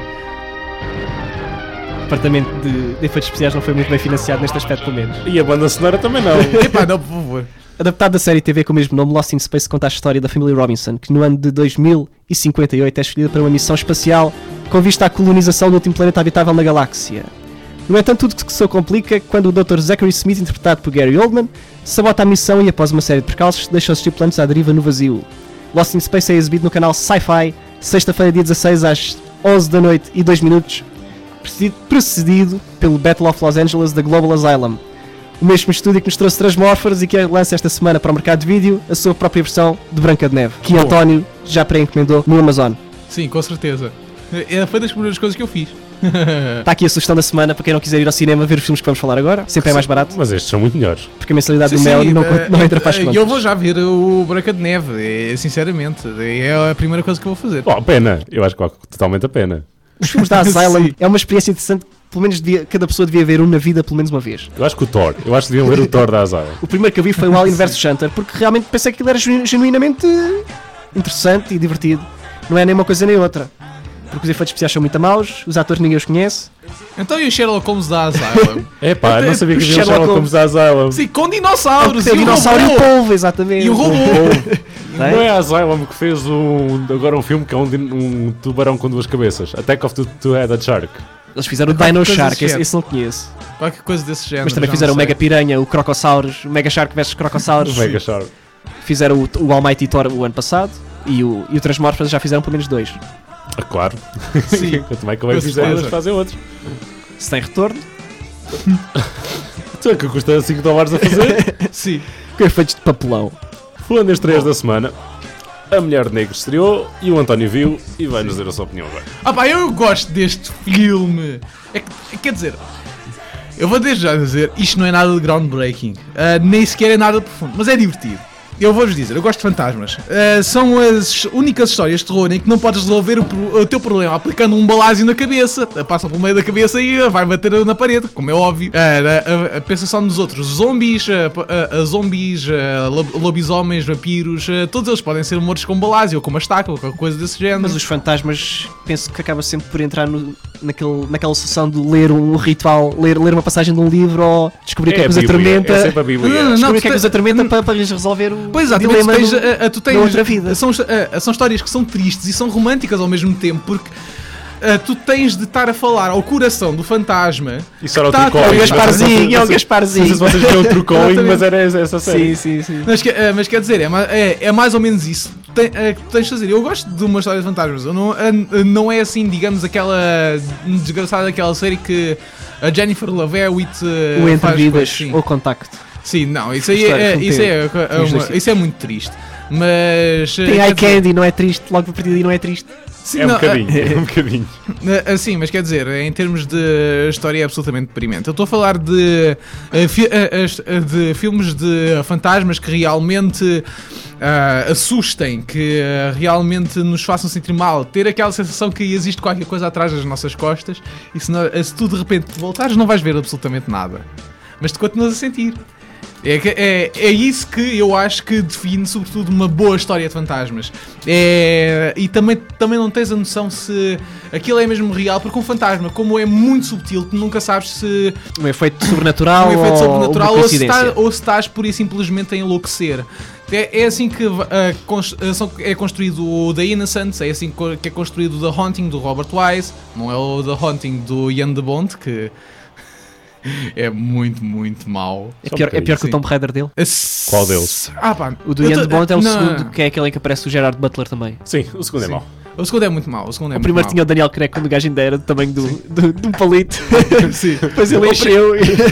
O departamento de efeitos especiais não foi muito bem financiado neste aspecto, pelo menos. E a banda sonora também não. Epá, não, por favor. Adaptado da série TV com o mesmo nome, Lost in Space conta a história da família Robinson, que no ano de 2058 é escolhida para uma missão espacial com vista à colonização do último planeta habitável na galáxia. No entanto, tudo se complica quando o Dr. Zachary Smith, interpretado por Gary Oldman, sabota a missão e, após uma série de percalços, deixa os tripulantes à deriva no vazio. Lost in Space é exibido no canal Sci-Fi, sexta-feira, dia 16, às 11h02, precedido pelo Battle of Los Angeles da Global Asylum. O mesmo estúdio que nos trouxe Transmorphers e que lança esta semana para o mercado de vídeo a sua própria versão de Branca de Neve, que António já pré-encomendou no Amazon. Sim, com certeza. Foi das primeiras coisas que eu fiz. Está aqui a sugestão da semana para quem não quiser ir ao cinema ver os filmes que vamos falar agora. Sempre é mais barato, Mas estes são muito melhores. porque a mensalidade do Mel não entra para as contas. Eu vou já ver o Branca de Neve, sinceramente. É a primeira coisa que eu vou fazer. Bom, a pena. Eu acho que vale totalmente a pena. Os filmes da Asylum Sim. é uma experiência interessante. Pelo menos cada pessoa devia ver um na vida pelo menos uma vez. Eu acho que o Thor. Eu acho que deviam ver o Thor da Asylum. O primeiro que eu vi foi o Alien vs Hunter, porque realmente pensei que aquilo era genuinamente interessante e divertido. Não é nem uma coisa nem outra. Porque os efeitos especiais são muito maus, os atores ninguém os conhece. Então e o Sherlock Holmes da Asylum? É pá, não sabia que havia um Sherlock Sherlock Holmes da Asylum. Sim, com dinossauros Tem e o dinossauro e o robô. polvo, exatamente. E o robô. Tem? Não é a Asylum que fez agora um filme que é um tubarão com duas cabeças. Attack of the Two-Headed Shark. Eles fizeram o Qualquer Dino coisa Shark, desse género. esse não conheço. Qualquer coisa desse género. Mas também já fizeram o não sei. Mega Piranha, o Crocosaurus, o Mega Shark vs Crocosaurus. O Mega Shark. Fizeram o Almighty Thor o ano passado e o Transmorphers já fizeram pelo menos 2. Ah, claro. Sim. Quanto mais que eu fizer, certeza. eles fazem outros. Se tem retorno, Tu é que custa $5 a fazer? Sim. com efeitos de papelão. Falando das estreias da semana, A Mulher Negra estreou e o António viu e vai-nos dizer a sua opinião agora. Ah pá, eu gosto deste filme. Quer dizer, eu vou desde já dizer, isto não é nada de groundbreaking, nem sequer é nada profundo, mas é divertido. Eu vou-vos dizer, eu gosto de fantasmas. São as únicas histórias de terror em que não podes resolver o teu problema aplicando um balásio na cabeça. Passa pelo meio da cabeça e vai bater na parede, como é óbvio. Pensa só nos outros. Zombies, lobisomens, vampiros, todos eles podem ser mortos com balásio ou com uma estaca ou qualquer coisa desse género. Mas os fantasmas, penso que acaba sempre por entrar naquela sessão de ler um ritual, ler uma passagem de um livro ou descobrir o que é que os atormenta. É sempre a Bíblia. Não, Descobrir o que é que os atormenta para lhes resolver o Pois dilema exatamente, tu tens da outra vida. São histórias que são tristes e são românticas ao mesmo temmo, porque tu tens de estar a falar ao coração do fantasma. Isso era o Tá, True É o Calling. Gasparzinho, é o Não sei Gasparzinho. se vocês viram o True Calling, Exatamente. mas era essa série. Sim. Mas quer dizer, é mais ou menos isso. Tens de fazer. Eu gosto de uma história de fantasmas. Eu não é assim, digamos, aquela desgraçada daquela série que a Jennifer Love Hewitt O Entre faz Vidas coisas, sim. ou Contacto. Sim, não, isso aí História isso é muito triste. Mas Tem quer Eye dizer, Candy, não é triste, logo a partir daí não é triste. sim, É um não, bocadinho, é um bocadinho. Sim, mas quer dizer, em termos de história é absolutamente deprimente. Eu estou a falar de filmes de fantasmas que realmente assustem, que realmente nos façam sentir mal, ter aquela sensação que existe qualquer coisa atrás das nossas costas e se tu de repente voltares não vais ver absolutamente nada, mas tu continuas a sentir. É isso que eu acho que define sobretudo uma boa história de fantasmas. E também não tens a noção se aquilo é mesmo real, porque um fantasma, como é muito subtil, tu nunca sabes se Um efeito sobrenatural, um efeito sobrenatural ou uma ou se coincidência. estás pura e simplesmente a enlouquecer. É assim que é construído o The Innocents, é assim que é construído o The Haunting do Robert Wise, não é o The Haunting do Ian de Bont, que é muito, muito mau. É pior que o Sim. Tomb Raider dele. Qual deles? Pá, O do eu Ian tô- de Bond é o não, segundo, que é aquele em que aparece o Gerard Butler também. Sim, o segundo é Sim. mau. O segundo é muito mau. O O primeiro tinha o Daniel Craig quando o gajo ainda era do tamanho de um palito. Sim. Depois ele encheu.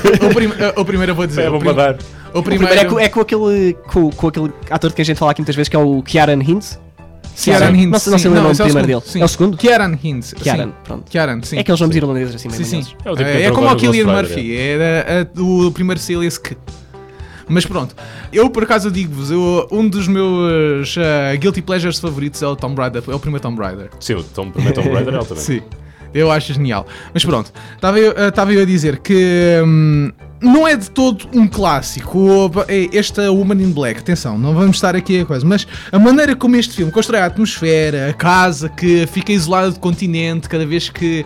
O primeiro eu vou dizer. É bom para dar. O O primeiro é com aquele ator de que a gente fala aqui muitas vezes, que é o Kieran Hintz. Kieran Hintz. Não sei sim. o nome esse é o primeiro segundo, dele. sim. É o segundo? Kieran Hintz. Kieran, sim. pronto. Kieran, sim. É aqueles nomes irlandeses assim, Sim, meio sim. manhosos. É o tipo que É entrou como agora o no Cillian Ghost Rider, Murphy, era o primeiro Cillian que. Mas pronto, eu por acaso digo-vos, um dos meus Guilty Pleasures favoritos é o Tomb Raider, é o primeiro Tomb Raider. Sim, o primeiro Tomb Raider é altamente. Sim, eu acho genial. Mas pronto, estava eu a dizer que não é de todo um clássico esta Woman in Black. Atenção, não vamos estar aqui a coisa, mas a maneira como este filme constrói a atmosfera, a casa que fica isolada do continente cada vez que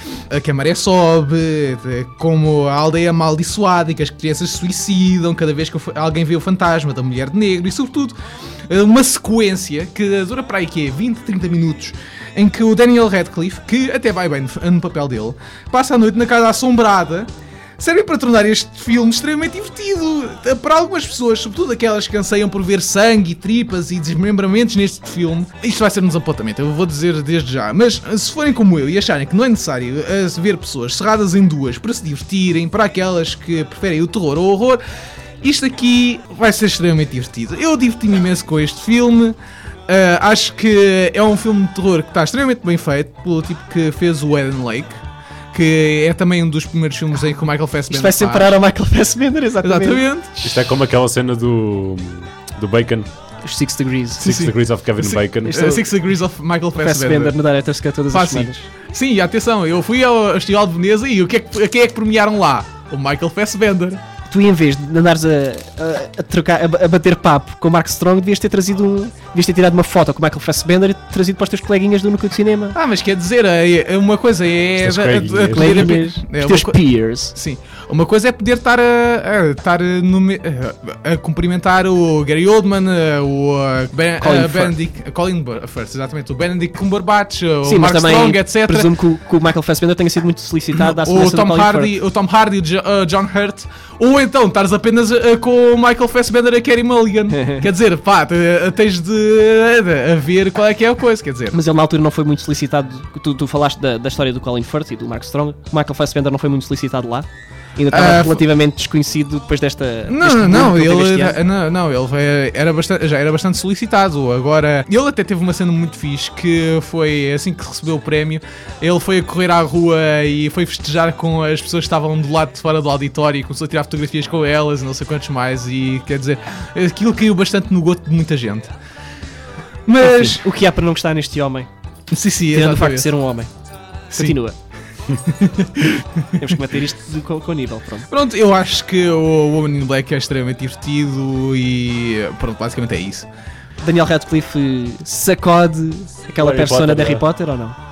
a maré sobe, como a aldeia amaldiçoada e que as crianças se suicidam cada vez que alguém vê o fantasma da mulher de negro e sobretudo uma sequência que dura para aí que é 20, 30 minutos em que o Daniel Radcliffe, que até vai bem no papel dele, passa a noite na casa assombrada, servem para tornar este filme extremamente divertido. Para algumas pessoas, sobretudo aquelas que anseiam por ver sangue e tripas e desmembramentos neste filme, isto vai ser um desapontamento, eu vou dizer desde já. Mas se forem como eu e acharem que não é necessário ver pessoas cerradas em duas para se divertirem, para aquelas que preferem o terror ou o horror, isto aqui vai ser extremamente divertido. Eu diverti-me imenso com este filme. Acho que é um filme de terror que está extremamente bem feito pelo tipo que fez o Eden Lake, que é também um dos primeiros filmes em que o Michael Fassbender Isto vai sempre parar ao Michael Fassbender, exatamente. Exatamente. Isto é como aquela cena do Bacon, Os 6 Degrees. Six sim. Degrees of Kevin Bacon. Isto é- Six Degrees of Michael Fassbender Fassbender. no Director's Cut todas Pá, as sim. semanas. Sim, e atenção, eu fui ao Festival de Veneza e quem é que premiaram lá? O Michael Fassbender. Tu, em vez de andares a trocar, a bater papo com o Mark Strong, devias ter tirado uma foto com o Michael Fassbender e trazido para os teus coleguinhas do núcleo de cinema. Mas quer dizer, uma coisa é... Os teus coleguinhas. Coleguinhas, é os uma teus co- peers. Sim, uma coisa é poder estar a cumprimentar o Gary Oldman, Colin Firth, exatamente, o Benedict Cumberbatch, o Sim, mas Mark também Strong, etc. presumo que o Michael Fassbender tenha sido muito solicitado à O semelhança do Tom Colin Hardy, Firth. o Tom Hardy, o John Hurt, ou então estares apenas com o Michael Fassbender e a Carey Mulligan. Quer dizer, pá, tens de ver qual é que é a coisa, quer dizer. Mas ele na altura não foi muito solicitado. Tu falaste da história do Colin Firth e do Mark Strong. O Michael Fassbender não foi muito solicitado lá. Ainda estava relativamente desconhecido depois desta. Não, já era bastante solicitado. Agora, ele até teve uma cena muito fixe que foi assim que recebeu o prémio. Ele foi a correr à rua e foi festejar com as pessoas que estavam do lado de fora do auditório e começou a tirar fotografias com elas e não sei quantos mais. E quer dizer, aquilo caiu bastante no gosto de muita gente. Mas Enfim, o que há para não gostar neste homem? sim, Tirando o facto de exatamente. ser um homem. Sim. Continua. Temos que manter isto com o nível. Pronto, eu acho que o Woman in Black é extremamente divertido e pronto, basicamente é isso. Daniel Radcliffe sacode aquela Harry persona Potter, de Harry é. Potter ou não?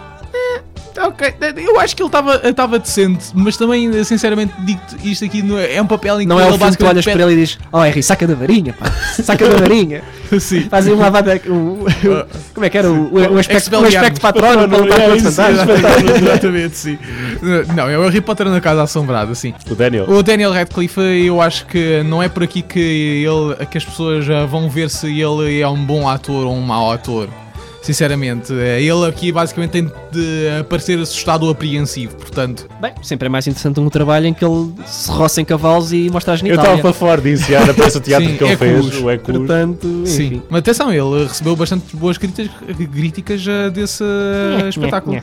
Ok, eu acho que ele estava decente, mas também, sinceramente, digo-te, isto aqui é um papel em que Não é ele o filme que tu olhas para ele e dizes: Oh Harry, saca da varinha, pá, saca da varinha. Sim. Fazem uma lavada. Como é que era? O aspecto patrono para lutar contra os fantasmas. Exatamente, sim. Não, é o Harry Potter na Casa Assombrada, sim. O Daniel. O Daniel Radcliffe, eu acho que não é por aqui que as pessoas vão ver se ele é um bom ator ou um mau ator. Sinceramente, ele aqui basicamente tem de parecer assustado ou apreensivo, portanto. Bem, sempre é mais interessante um trabalho em que ele se roça em cavalos e mostra a Eu genitália. estava para falar disso, já na peça de teatro Sim, que ele fez, Ecus. o Ecus. Portanto, Sim, enfim. mas atenção, ele recebeu bastante boas críticas desse espetáculo.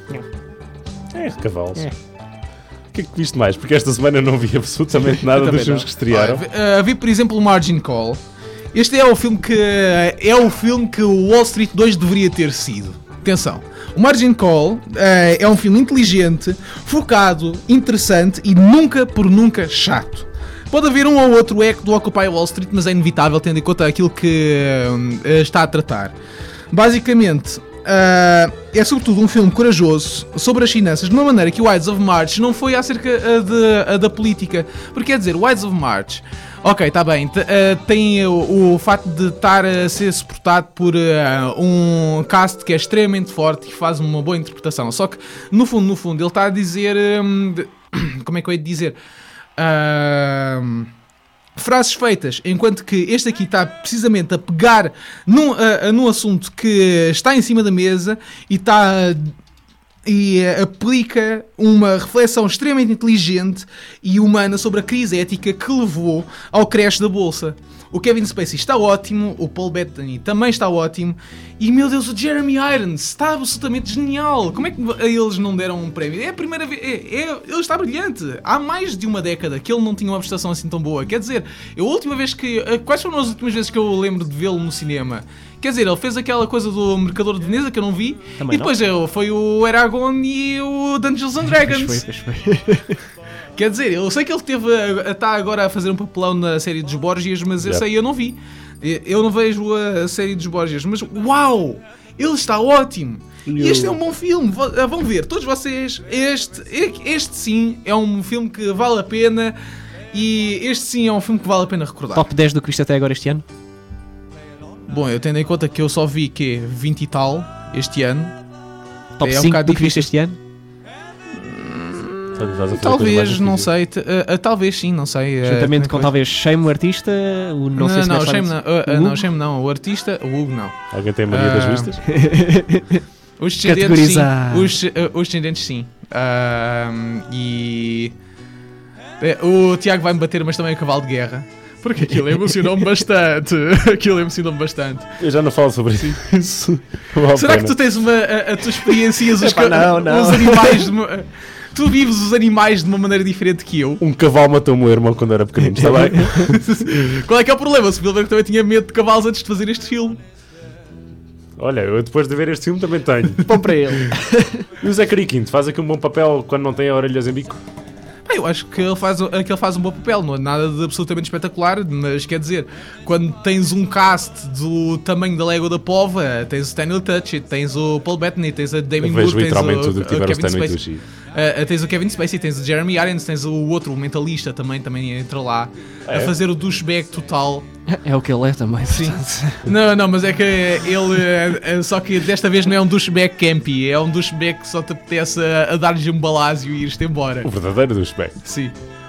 É, cavalos. É. O que é que viste mais? Porque esta semana eu não vi absolutamente nada Eu também dos filmes não. que estrearam. Vi, por exemplo, o Margin Call. Este é o filme que o Wall Street 2 deveria ter sido. Atenção. O Margin Call é um filme inteligente, focado, interessante e nunca por nunca chato. Pode haver um ou outro eco do Occupy Wall Street, mas é inevitável tendo em conta aquilo que está a tratar. Basicamente, é sobretudo um filme corajoso sobre as finanças, de uma maneira que o Ides of March não foi acerca da política. Porque quer dizer, o Ides of March, ok, está bem, tem o facto de estar a ser suportado por um cast que é extremamente forte e que faz uma boa interpretação. Só que, no fundo, ele está a dizer... como é que eu ia dizer? Frases feitas, enquanto que este aqui está precisamente a pegar num assunto que está em cima da mesa e aplica uma reflexão extremamente inteligente e humana sobre a crise ética que levou ao crash da bolsa. O Kevin Spacey está ótimo, o Paul Bettany também está ótimo e, meu Deus, o Jeremy Irons está absolutamente genial. Como é que eles não deram um prémio? É a primeira vez, ele está brilhante. Há mais de uma década que ele não tinha uma prestação assim tão boa. Quer dizer, quais foram as últimas vezes que eu lembro de vê-lo no cinema? Quer dizer, ele fez aquela coisa do Mercador de Veneza que eu não vi. Também e depois foi o Eragon e o Dungeons and Dragons. Pois foi. Quer dizer, eu sei que ele está agora a fazer um papelão na série dos Borgias, mas esse aí eu não vi. Eu não vejo a série dos Borgias, mas uau! Ele está ótimo! E este é um bom filme, vão ver, todos vocês. Este sim é um filme que vale a pena. E este sim é um filme que vale a pena recordar. Top 10 do Cristo até agora este ano? Bom, eu tendo em conta que eu só vi 20 e tal este ano. Top É um 5 bocado do Cristo este ano? Estás a fazer coisas Talvez, mais não difíceis. sei. Talvez sim, não sei. Juntamente com talvez Shame, o artista, o não sei se Não, mais Shame tarde- não. o Não, Hugo? Shame não. O artista, o Hugo não. Alguém tem mania das vistas? Os descendentes sim. Categorizar. Os descendentes sim. O Tiago vai-me bater, mas também o Cavalo de Guerra. Porque aquilo emocionou-me bastante. Eu já não falo sobre isso. Vale Será a que pena. tu tens a tua experiencias Epá, não. os animais tu vives os animais de uma maneira diferente que eu? Um cavalo matou o meu irmão quando era pequenino, está bem? Qual é que é o problema? O Spielberg também tinha medo de cavalos antes de fazer este filme. Olha, eu depois de ver este filme também tenho. Bom para ele. E o Zachary Quinto faz aqui um bom papel quando não tem orelhas em bico? Eu acho que ele faz um bom papel, não é nada de absolutamente espetacular, mas quer dizer, quando tens um cast do tamanho da Légua da Pova, tens o Stanley Tucci, tens o Paul Bettany, tens a Damien Eu Wood, vejo tens literalmente tudo o o que tiver o Kevin Stanley Spacey. Tucci. Tens o Kevin Spacey, tens o Jeremy Irons, tens o outro, o mentalista também entra lá, a fazer o douchebag total. É o que ele é também. Sim. portanto. Não, mas é que ele. Só que desta vez não é um douchebag campy, é um douchebag que só te apetece a dar-lhe um balásio e ir-te embora. O verdadeiro douchebag. Sim.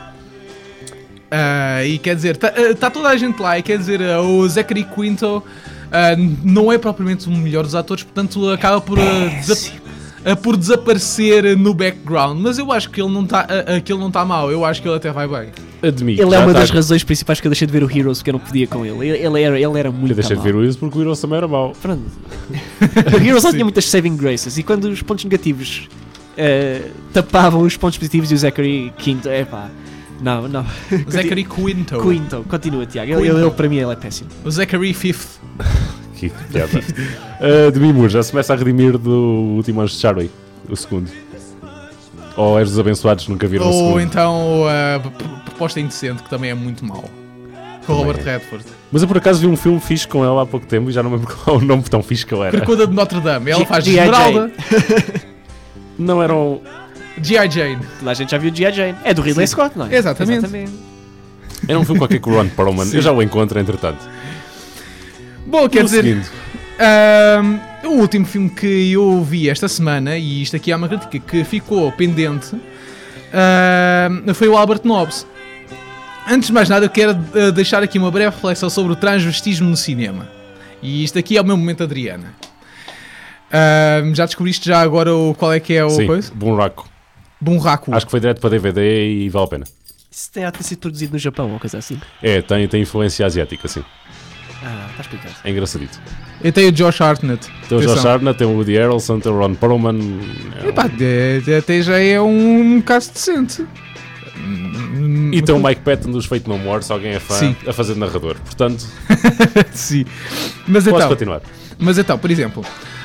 E quer dizer, está toda a gente lá, e quer dizer, o Zachary Quinto não é propriamente o melhor dos atores, portanto acaba por por desaparecer no background, mas eu acho que ele não está mau, eu acho que ele até vai bem. Admito. Ele é já uma tá- das razões principais que eu deixei de ver o Heroes, porque eu não podia com ele. Ele era muito Eu deixei de mau. ver o Heroes porque o Heroes também era mau. Pronto. O Heroes só tinha muitas saving graces, e quando os pontos negativos tapavam os pontos positivos, e o Zachary Quinto, não. O Zachary Quinto. Continua, Tiago. Quinto. Ele, para mim, ele é péssimo. O Zachary Fifth. Que piada. Demi Moore já se começa a redimir do último Anjo de Charlie, o segundo. Ou és dos abençoados, nunca viram o Ou segundo. então a Proposta Indecente, que também é muito mau. Com o Também Robert é. Redford. Mas eu por acaso vi um filme fixe com ela há pouco tempo e já não me lembro qual é o nome tão fixe que ela era. Carcuda de Notre Dame. Ela faz G.I. Esmeralda. Não eram. G.I. Jane. Toda a gente já viu G.I. Jane. É do Ridley Scott, não é? Exatamente. Era um filme qualquer com o Ron Perlman. Sim. Eu já o encontro, entretanto. Bom, quer dizer, Seguindo. o último filme que eu vi esta semana, e isto aqui é uma crítica que ficou pendente, foi o Albert Nobbs. Antes de mais nada, eu quero deixar aqui uma breve reflexão sobre o transvestismo no cinema. E isto aqui é o meu momento Adriana. Já descobriste já agora qual é que é o Sim, coisa? Bunraku. Bunraku. Acho que foi direto para DVD e vale a pena. Isso terá de ter sido produzido no Japão, ou coisa assim. É, tem influência asiática, sim. Está explicado. É engraçadito. Eu tenho o Josh Hartnett. Tem o Josh Atenção. Hartnett, tem o Woody Harrelson, tem o Ron Perlman. Epá, até já é um caso decente. E tem o Mike Patton dos Fate No More, se alguém é fã, Sim. a fazer de narrador. Portanto, Sim. Mas posso então, continuar. por exemplo,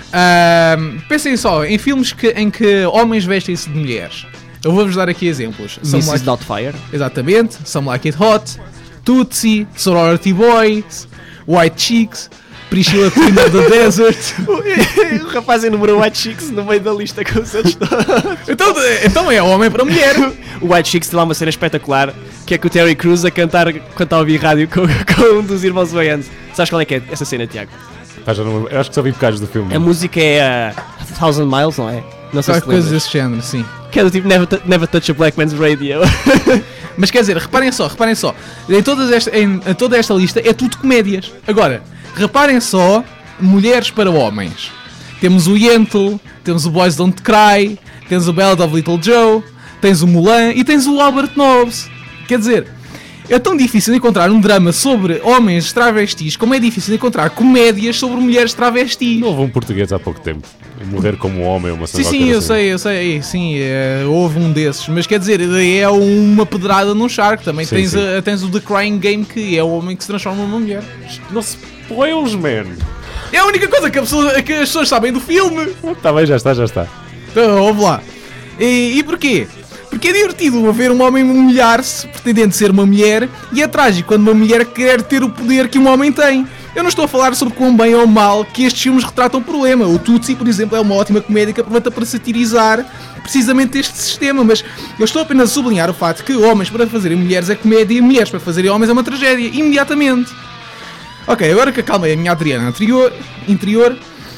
pensem só em filmes em que homens vestem-se de mulheres. Eu vou-vos dar aqui exemplos. Some Mrs. Like, Doubtfire. exatamente. Some Like It Hot, Tootsie, Sorority Boys, White Chicks, Priscilla Queen of the Desert. O rapaz enumerou White Chicks no meio da lista com os outros todos. Então é homem para mulher. O White Chicks tem lá uma cena espetacular, que é com o Terry Crews a cantar quando está a ouvir rádio com um dos irmãos Wayans. Sabes qual é que é essa cena, Tiago? Pá, já não, eu acho que só vi bocados do filme. A música é Thousand Miles, não é? Não sei se Qualquer te coisa lembras. desse género, sim. Que é do tipo Never Touch a Black Man's Radio. Mas quer dizer, reparem só, em toda esta lista é tudo comédias. Agora, reparem só, mulheres para homens. Temos o Yentl, temos o Boys Don't Cry, tens o Ballad of Little Joe, tens o Mulan e tens o Albert Nobbs. Quer dizer, é tão difícil encontrar um drama sobre homens travestis como é difícil encontrar comédias sobre mulheres travestis. Não houve um português há pouco tempo. Morrer como homem, uma cena Sim, qualquer eu assim. sei, sim, houve um desses, mas quer dizer, é uma pedrada num charco, também Sim, tens, sim. tens o The Crying Game, que é o homem que se transforma numa mulher. Não se spoils, man. É a única coisa que as pessoas sabem do filme. Está bem, já está. Então, vamos lá. E porquê? Porque é divertido ver um homem humilhar-se pretendendo ser uma mulher, e é trágico quando uma mulher quer ter o poder que um homem tem. Eu não estou a falar sobre quão bem ou mal que estes filmes retratam o problema. O Tootsie, por exemplo, é uma ótima comédia que aproveita para satirizar precisamente este sistema, mas eu estou apenas a sublinhar o facto que homens para fazerem mulheres é comédia e mulheres para fazerem homens é uma tragédia, imediatamente. Ok, agora que acalmei a minha Adriana interior,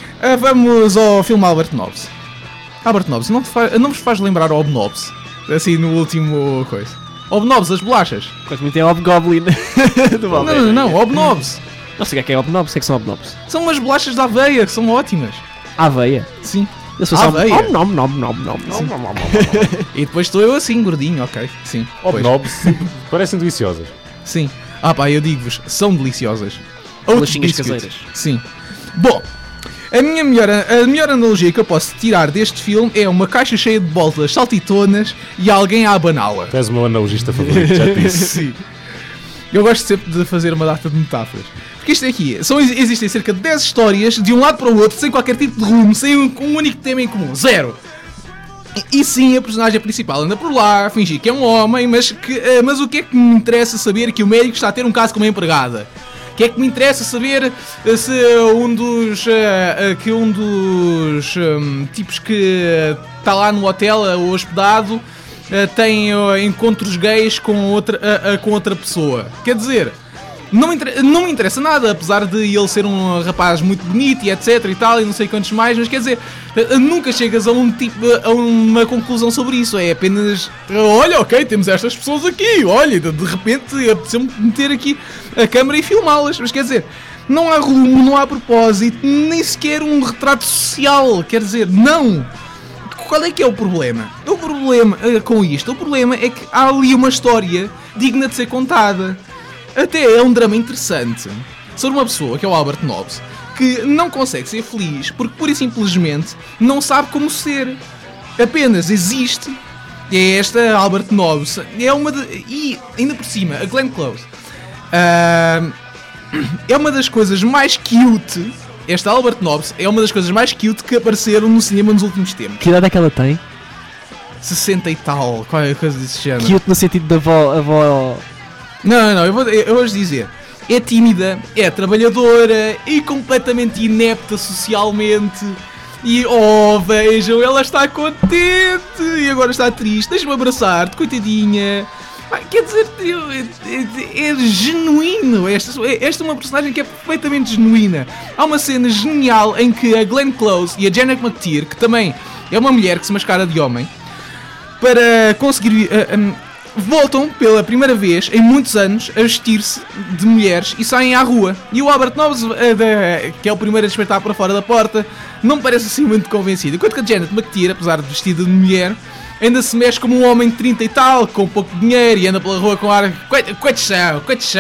vamos ao filme Albert Nobbs. Albert Nobbs, não vos faz lembrar o Hobnobs? Assim, no último coisa. Hobnobs, as bolachas. Quanto muito é Hobgoblin do Balmer. Não, Hobnobs. Não sei o que é Hobnobs, sei que são Hobnobs. São umas bolachas da aveia, que são ótimas. Aveia. Sim. Eu sou só Aveia. Nom. E depois estou eu assim, gordinho, ok. Sim. pois. Hobnobs parecem deliciosas. Sim. Pá, eu digo-vos, são deliciosas. Bolachinhas Biscuit. caseiras. Sim. Bom, a melhor analogia que eu posso tirar deste filme é uma caixa cheia de bolas saltitonas e alguém a abaná-la. Tu és o meu analogista favorito, já te disse. Sim. Eu gosto sempre de fazer uma data de metáforas. Porque isto aqui, existem cerca de 10 histórias de um lado para o outro, sem qualquer tipo de rumo, sem um único tema em comum. Zero. E sim, a personagem principal anda por lá a fingir que é um homem, mas o que é que me interessa saber que o médico está a ter um caso com uma empregada? O que é que me interessa saber se um dos tipos que está lá no hotel hospedado tem encontros gays com outra pessoa? Quer dizer, não me interessa nada, apesar de ele ser um rapaz muito bonito e etc e tal, e não sei quantos mais, mas quer dizer, nunca chegas a uma conclusão sobre isso, é apenas, olha, ok, temos estas pessoas aqui, olha, de repente apeteceu-me meter aqui a câmera e filmá-las, mas quer dizer, não há rumo, não há propósito, nem sequer um retrato social, quer dizer, não! qual é que é o problema? O problema com isto, o problema é que há ali uma história digna de ser contada. Até é um drama interessante sobre uma pessoa, que é o Albert Nobbs, que não consegue ser feliz porque pura e simplesmente não sabe como ser. Apenas existe. É esta Albert Nobbs. E ainda por cima, a Glenn Close. É uma das coisas mais cute. Esta Albert Nobbs é uma das coisas mais cute que apareceram no cinema nos últimos tempos. Que idade é que ela tem? 60 e tal, qualquer coisa desse género. Cute no sentido da avó... Não, eu vou-vos dizer. É tímida, é trabalhadora e completamente inepta socialmente. E, vejam, ela está contente e agora está triste. Deixa-me abraçar-te, coitadinha. Quer dizer, é genuíno. Esta é uma personagem que é perfeitamente genuína. Há uma cena genial em que a Glenn Close e a Janet McTeer, que também é uma mulher que se mascara de homem, para conseguir... voltam pela primeira vez em muitos anos a vestir-se de mulheres e saem à rua. E o Albert Nobbs, que é o primeiro a despertar para fora da porta, não me parece assim muito convencido. Enquanto que a Janet McTeer, apesar de vestida de mulher, ainda se mexe como um homem de 30 e tal, com pouco dinheiro e anda pela rua com ar... Quantos são?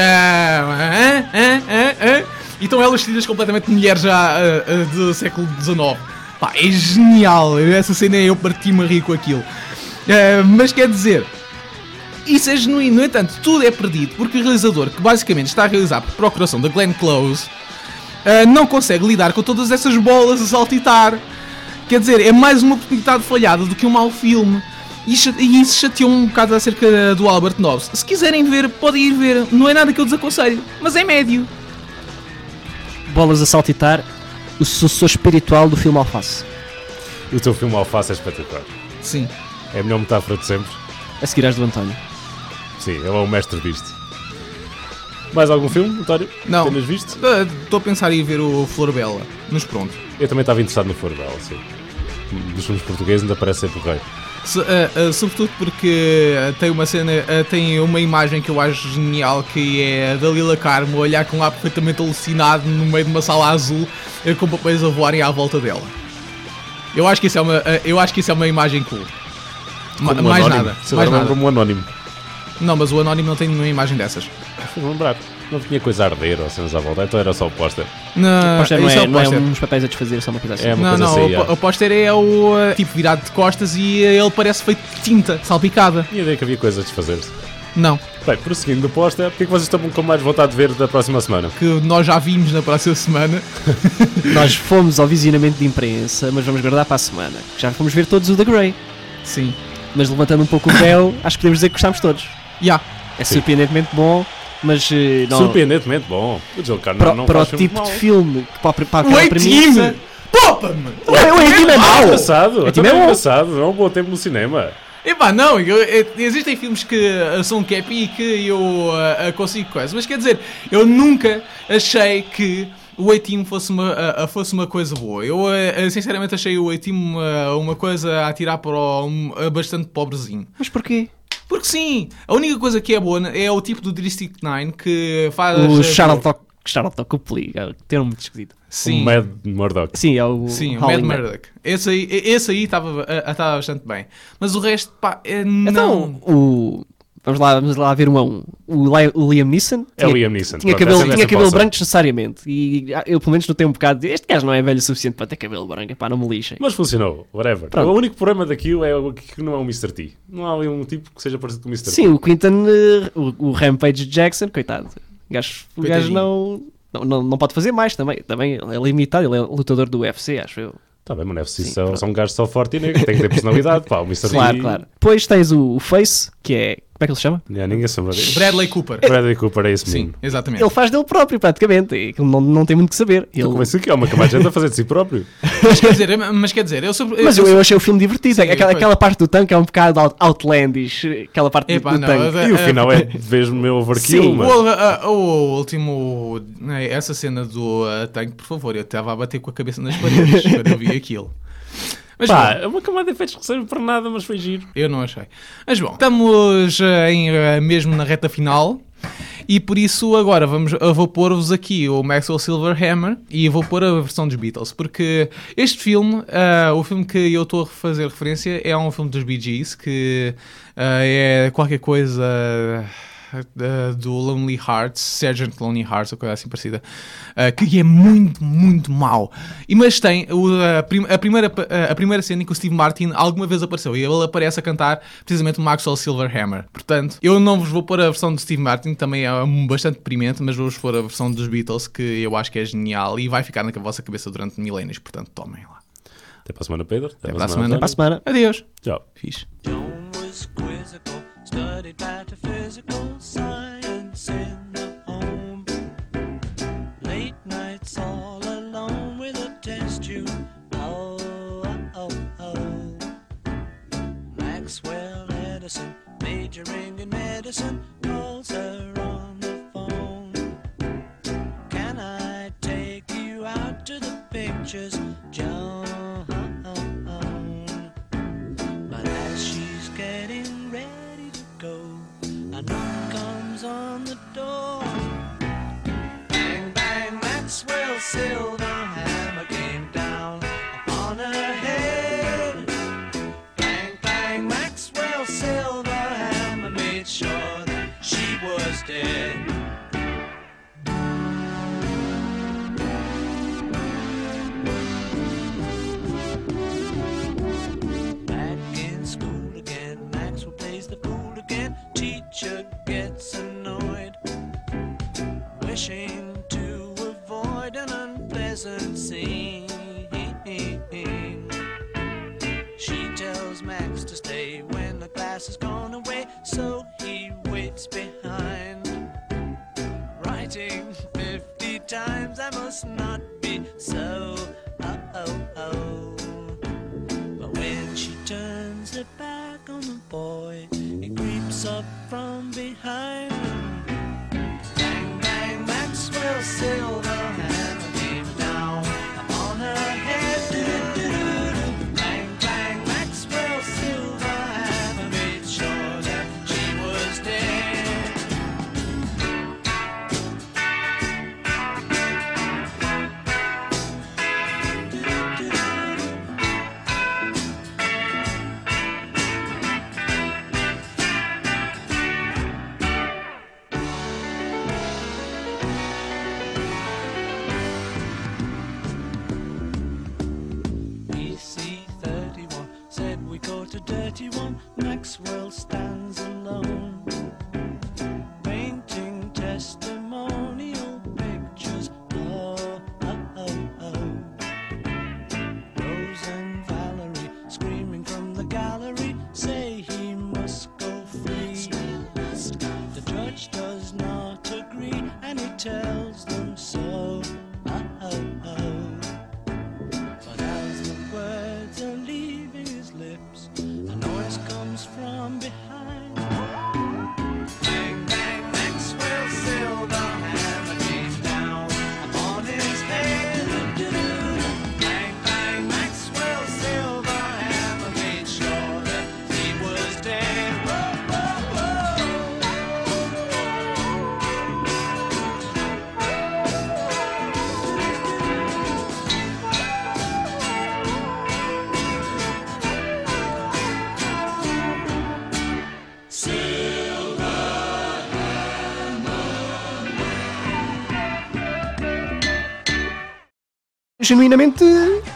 E estão elas vestidas completamente de mulheres já do século XIX. Pá, é genial. Essa cena eu parti-me a rir com aquilo. Mas quer dizer... Isso é genuíno, no entanto, tudo é perdido porque o realizador, que basicamente está a realizar por procuração da Glenn Close, não consegue lidar com todas essas bolas a saltitar. Quer dizer, é mais uma oportunidade falhada do que um mau filme. E isso chateou um bocado acerca do Albert Nobbs. Se quiserem ver, podem ir ver. Não é nada que eu desaconselho, mas é médio. Bolas a saltitar, o sucessor espiritual do filme Alface. O teu filme Alface é espetacular. Sim. É a melhor metáfora de sempre. A seguir às do António. Sim, ele é o mestre disto. Mais algum filme, António? Não. Tenhas visto? Estou a pensar em ver o Flor Bela, mas pronto. Eu também estava interessado no Flor Bela, sim. Dos filmes portugueses ainda parece ser porreiro. Sobretudo porque tem uma imagem que eu acho genial, que é a Dalila Carmo olhar com um ar perfeitamente alucinado no meio de uma sala azul com papéis a voarem à volta dela. Eu acho que isso é uma imagem cool. Mais anónimo. nada. Se Mais agora nada. como um anónimo. Não, mas o anónimo não tem nenhuma imagem dessas. Vou lembrar. Não tinha coisa a arder ou cenas à volta, então era só o póster. O póster não isso é, o póster. uns papéis a desfazer, só uma coisa assim. É uma coisa assim, o póster é o tipo virado de costas e ele parece feito de tinta, salpicada. Tinha ideia que havia coisa a desfazer-se. Não, Bem, prosseguindo do póster, o que é que vocês estão com mais vontade de ver da próxima semana? que nós já vimos na próxima semana. Nós fomos ao visionamento de imprensa, mas vamos guardar para a semana. Já fomos ver todos o The Grey. Sim. Mas levantando um pouco o véu, acho que podemos dizer que gostámos todos. É Sim. surpreendentemente bom, mas não, Surpreendentemente bom. O Joe Carner não para o faz filme tipo mau. de filme, para O aquela A-Team! premissa... Poupa-me! O A-Team é É mau! engraçado, É também é bom. engraçado, é um bom tempo no cinema. Epá, não, existem filmes que são que é pique e eu consigo coisa, mas quer dizer, eu nunca achei que o A-Team fosse uma coisa boa. Eu sinceramente achei o A-Team uma coisa a tirar para bastante pobrezinho. Mas porquê? Porque sim, a única coisa que é boa é o tipo do District 9 que faz... O Charlotte Copley, é um termo muito esquisito. Sim. O Mad Murdock. Sim, é o Sim, o Howling Mad Man. Murdock. Esse aí estava bastante bem. Mas o resto, pá, não... Então, vamos lá ver um a um. O Liam Neeson É o Liam Neeson. tinha pronto, cabelo, essa tinha cabelo posso. branco necessariamente. E eu pelo menos notei um bocado de, este gajo não é velho o suficiente para ter cabelo branco. Pá, não me lixem. Mas funcionou, whatever. Pronto. O único problema daquilo é que não é um Mr. T. Não há ali um tipo que seja parecido com o Mr. T. Sim, o Quinton, o Rampage Jackson, coitado. O gajo não pode fazer mais também. Também ele é limitado, ele é lutador do UFC, acho eu. Tá bem, mas não é preciso Sim, só pronto. um gajo só forte e negro. Tem que ter personalidade, pá. O Mr. Claro, T. claro. Depois tens o Face, que é... Como é que ele se chama? Ninguém se lembra dele. Bradley Cooper. Bradley Cooper é esse Sim, menino. exatamente. Ele faz dele próprio, praticamente. E aquilo não tem muito que saber. Ele... Como é que é uma camada de gente a fazer de si próprio? Mas quer dizer, Mas eu achei o filme divertido. Sim, aquela parte do tanque é um bocado outlandish. Aquela parte do Epá, não, tanque. E o final é mesmo meu overkill, Sim, mano. o último... Essa cena do tanque, por favor, eu estava a bater com a cabeça nas paredes quando eu vi aquilo. Mas Pá, bom, é uma camada de efeitos que não serve para nada, mas foi giro. eu não achei. Mas bom, estamos mesmo na reta final E por isso agora eu vou pôr-vos aqui o Maxwell Silverhammer e vou pôr a versão dos Beatles, porque este filme, o filme que eu estou a fazer referência é um filme dos Bee Gees, que é qualquer coisa do Lonely Hearts, Sgt. Lonely Hearts, ou coisa assim parecida, que é muito, muito mau. Mas tem a primeira cena em que o Steve Martin alguma vez apareceu, e ele aparece a cantar precisamente o Maxwell Silverhammer. Portanto, eu não vos vou pôr a versão do Steve Martin, também é bastante deprimente, mas vou-vos pôr a versão dos Beatles, que eu acho que é genial e vai ficar na vossa cabeça durante milénios. Portanto, tomem lá. Até para a semana, Pedro. Até para a semana. Até para a semana. Adeus. Tchau. Fixe. John was quizzical, studied metaphysical science in the home. Late nights all alone with a test tube. Oh, oh, oh. Maxwell Edison, majoring in medicine, calls her on the phone. Can I take you out to the pictures, John? But as she's getting ready to go, a knock comes on the door. Bang, bang, Maxwell Silverhammer came down upon her head. Bang, bang, Maxwell Silverhammer made sure that she was dead. Back in school again, Maxwell plays the fool again. Teacher gets annoyed, wishing to avoid an unpleasant scene. She tells Max to stay when the class has gone away, so he waits behind, writing 50 times, I must not be so. Oh, oh, oh. But when she turns her back on the boy, he creeps up from behind. Bang, bang, Maxwell Silverhammer came down upon her head. Do-do-do-do. Bang, bang, Maxwell Silverhammer made sure that she was dead. PC-31 said we caught a dirty one. Maxwell stands alone, painting testimonial pictures. Oh, oh, oh, oh. Rose and Valerie screaming from the gallery say he must go free. The judge does not agree and he tells them so. Oh, oh, oh. But as the words are leaving his lips, a noise comes from behind. Bang, bang, Maxwell Silverhammer came down upon his head. Bang, bang, Maxwell Silverhammer made sure that he was dead. Whoa, whoa, whoa. Genuinamente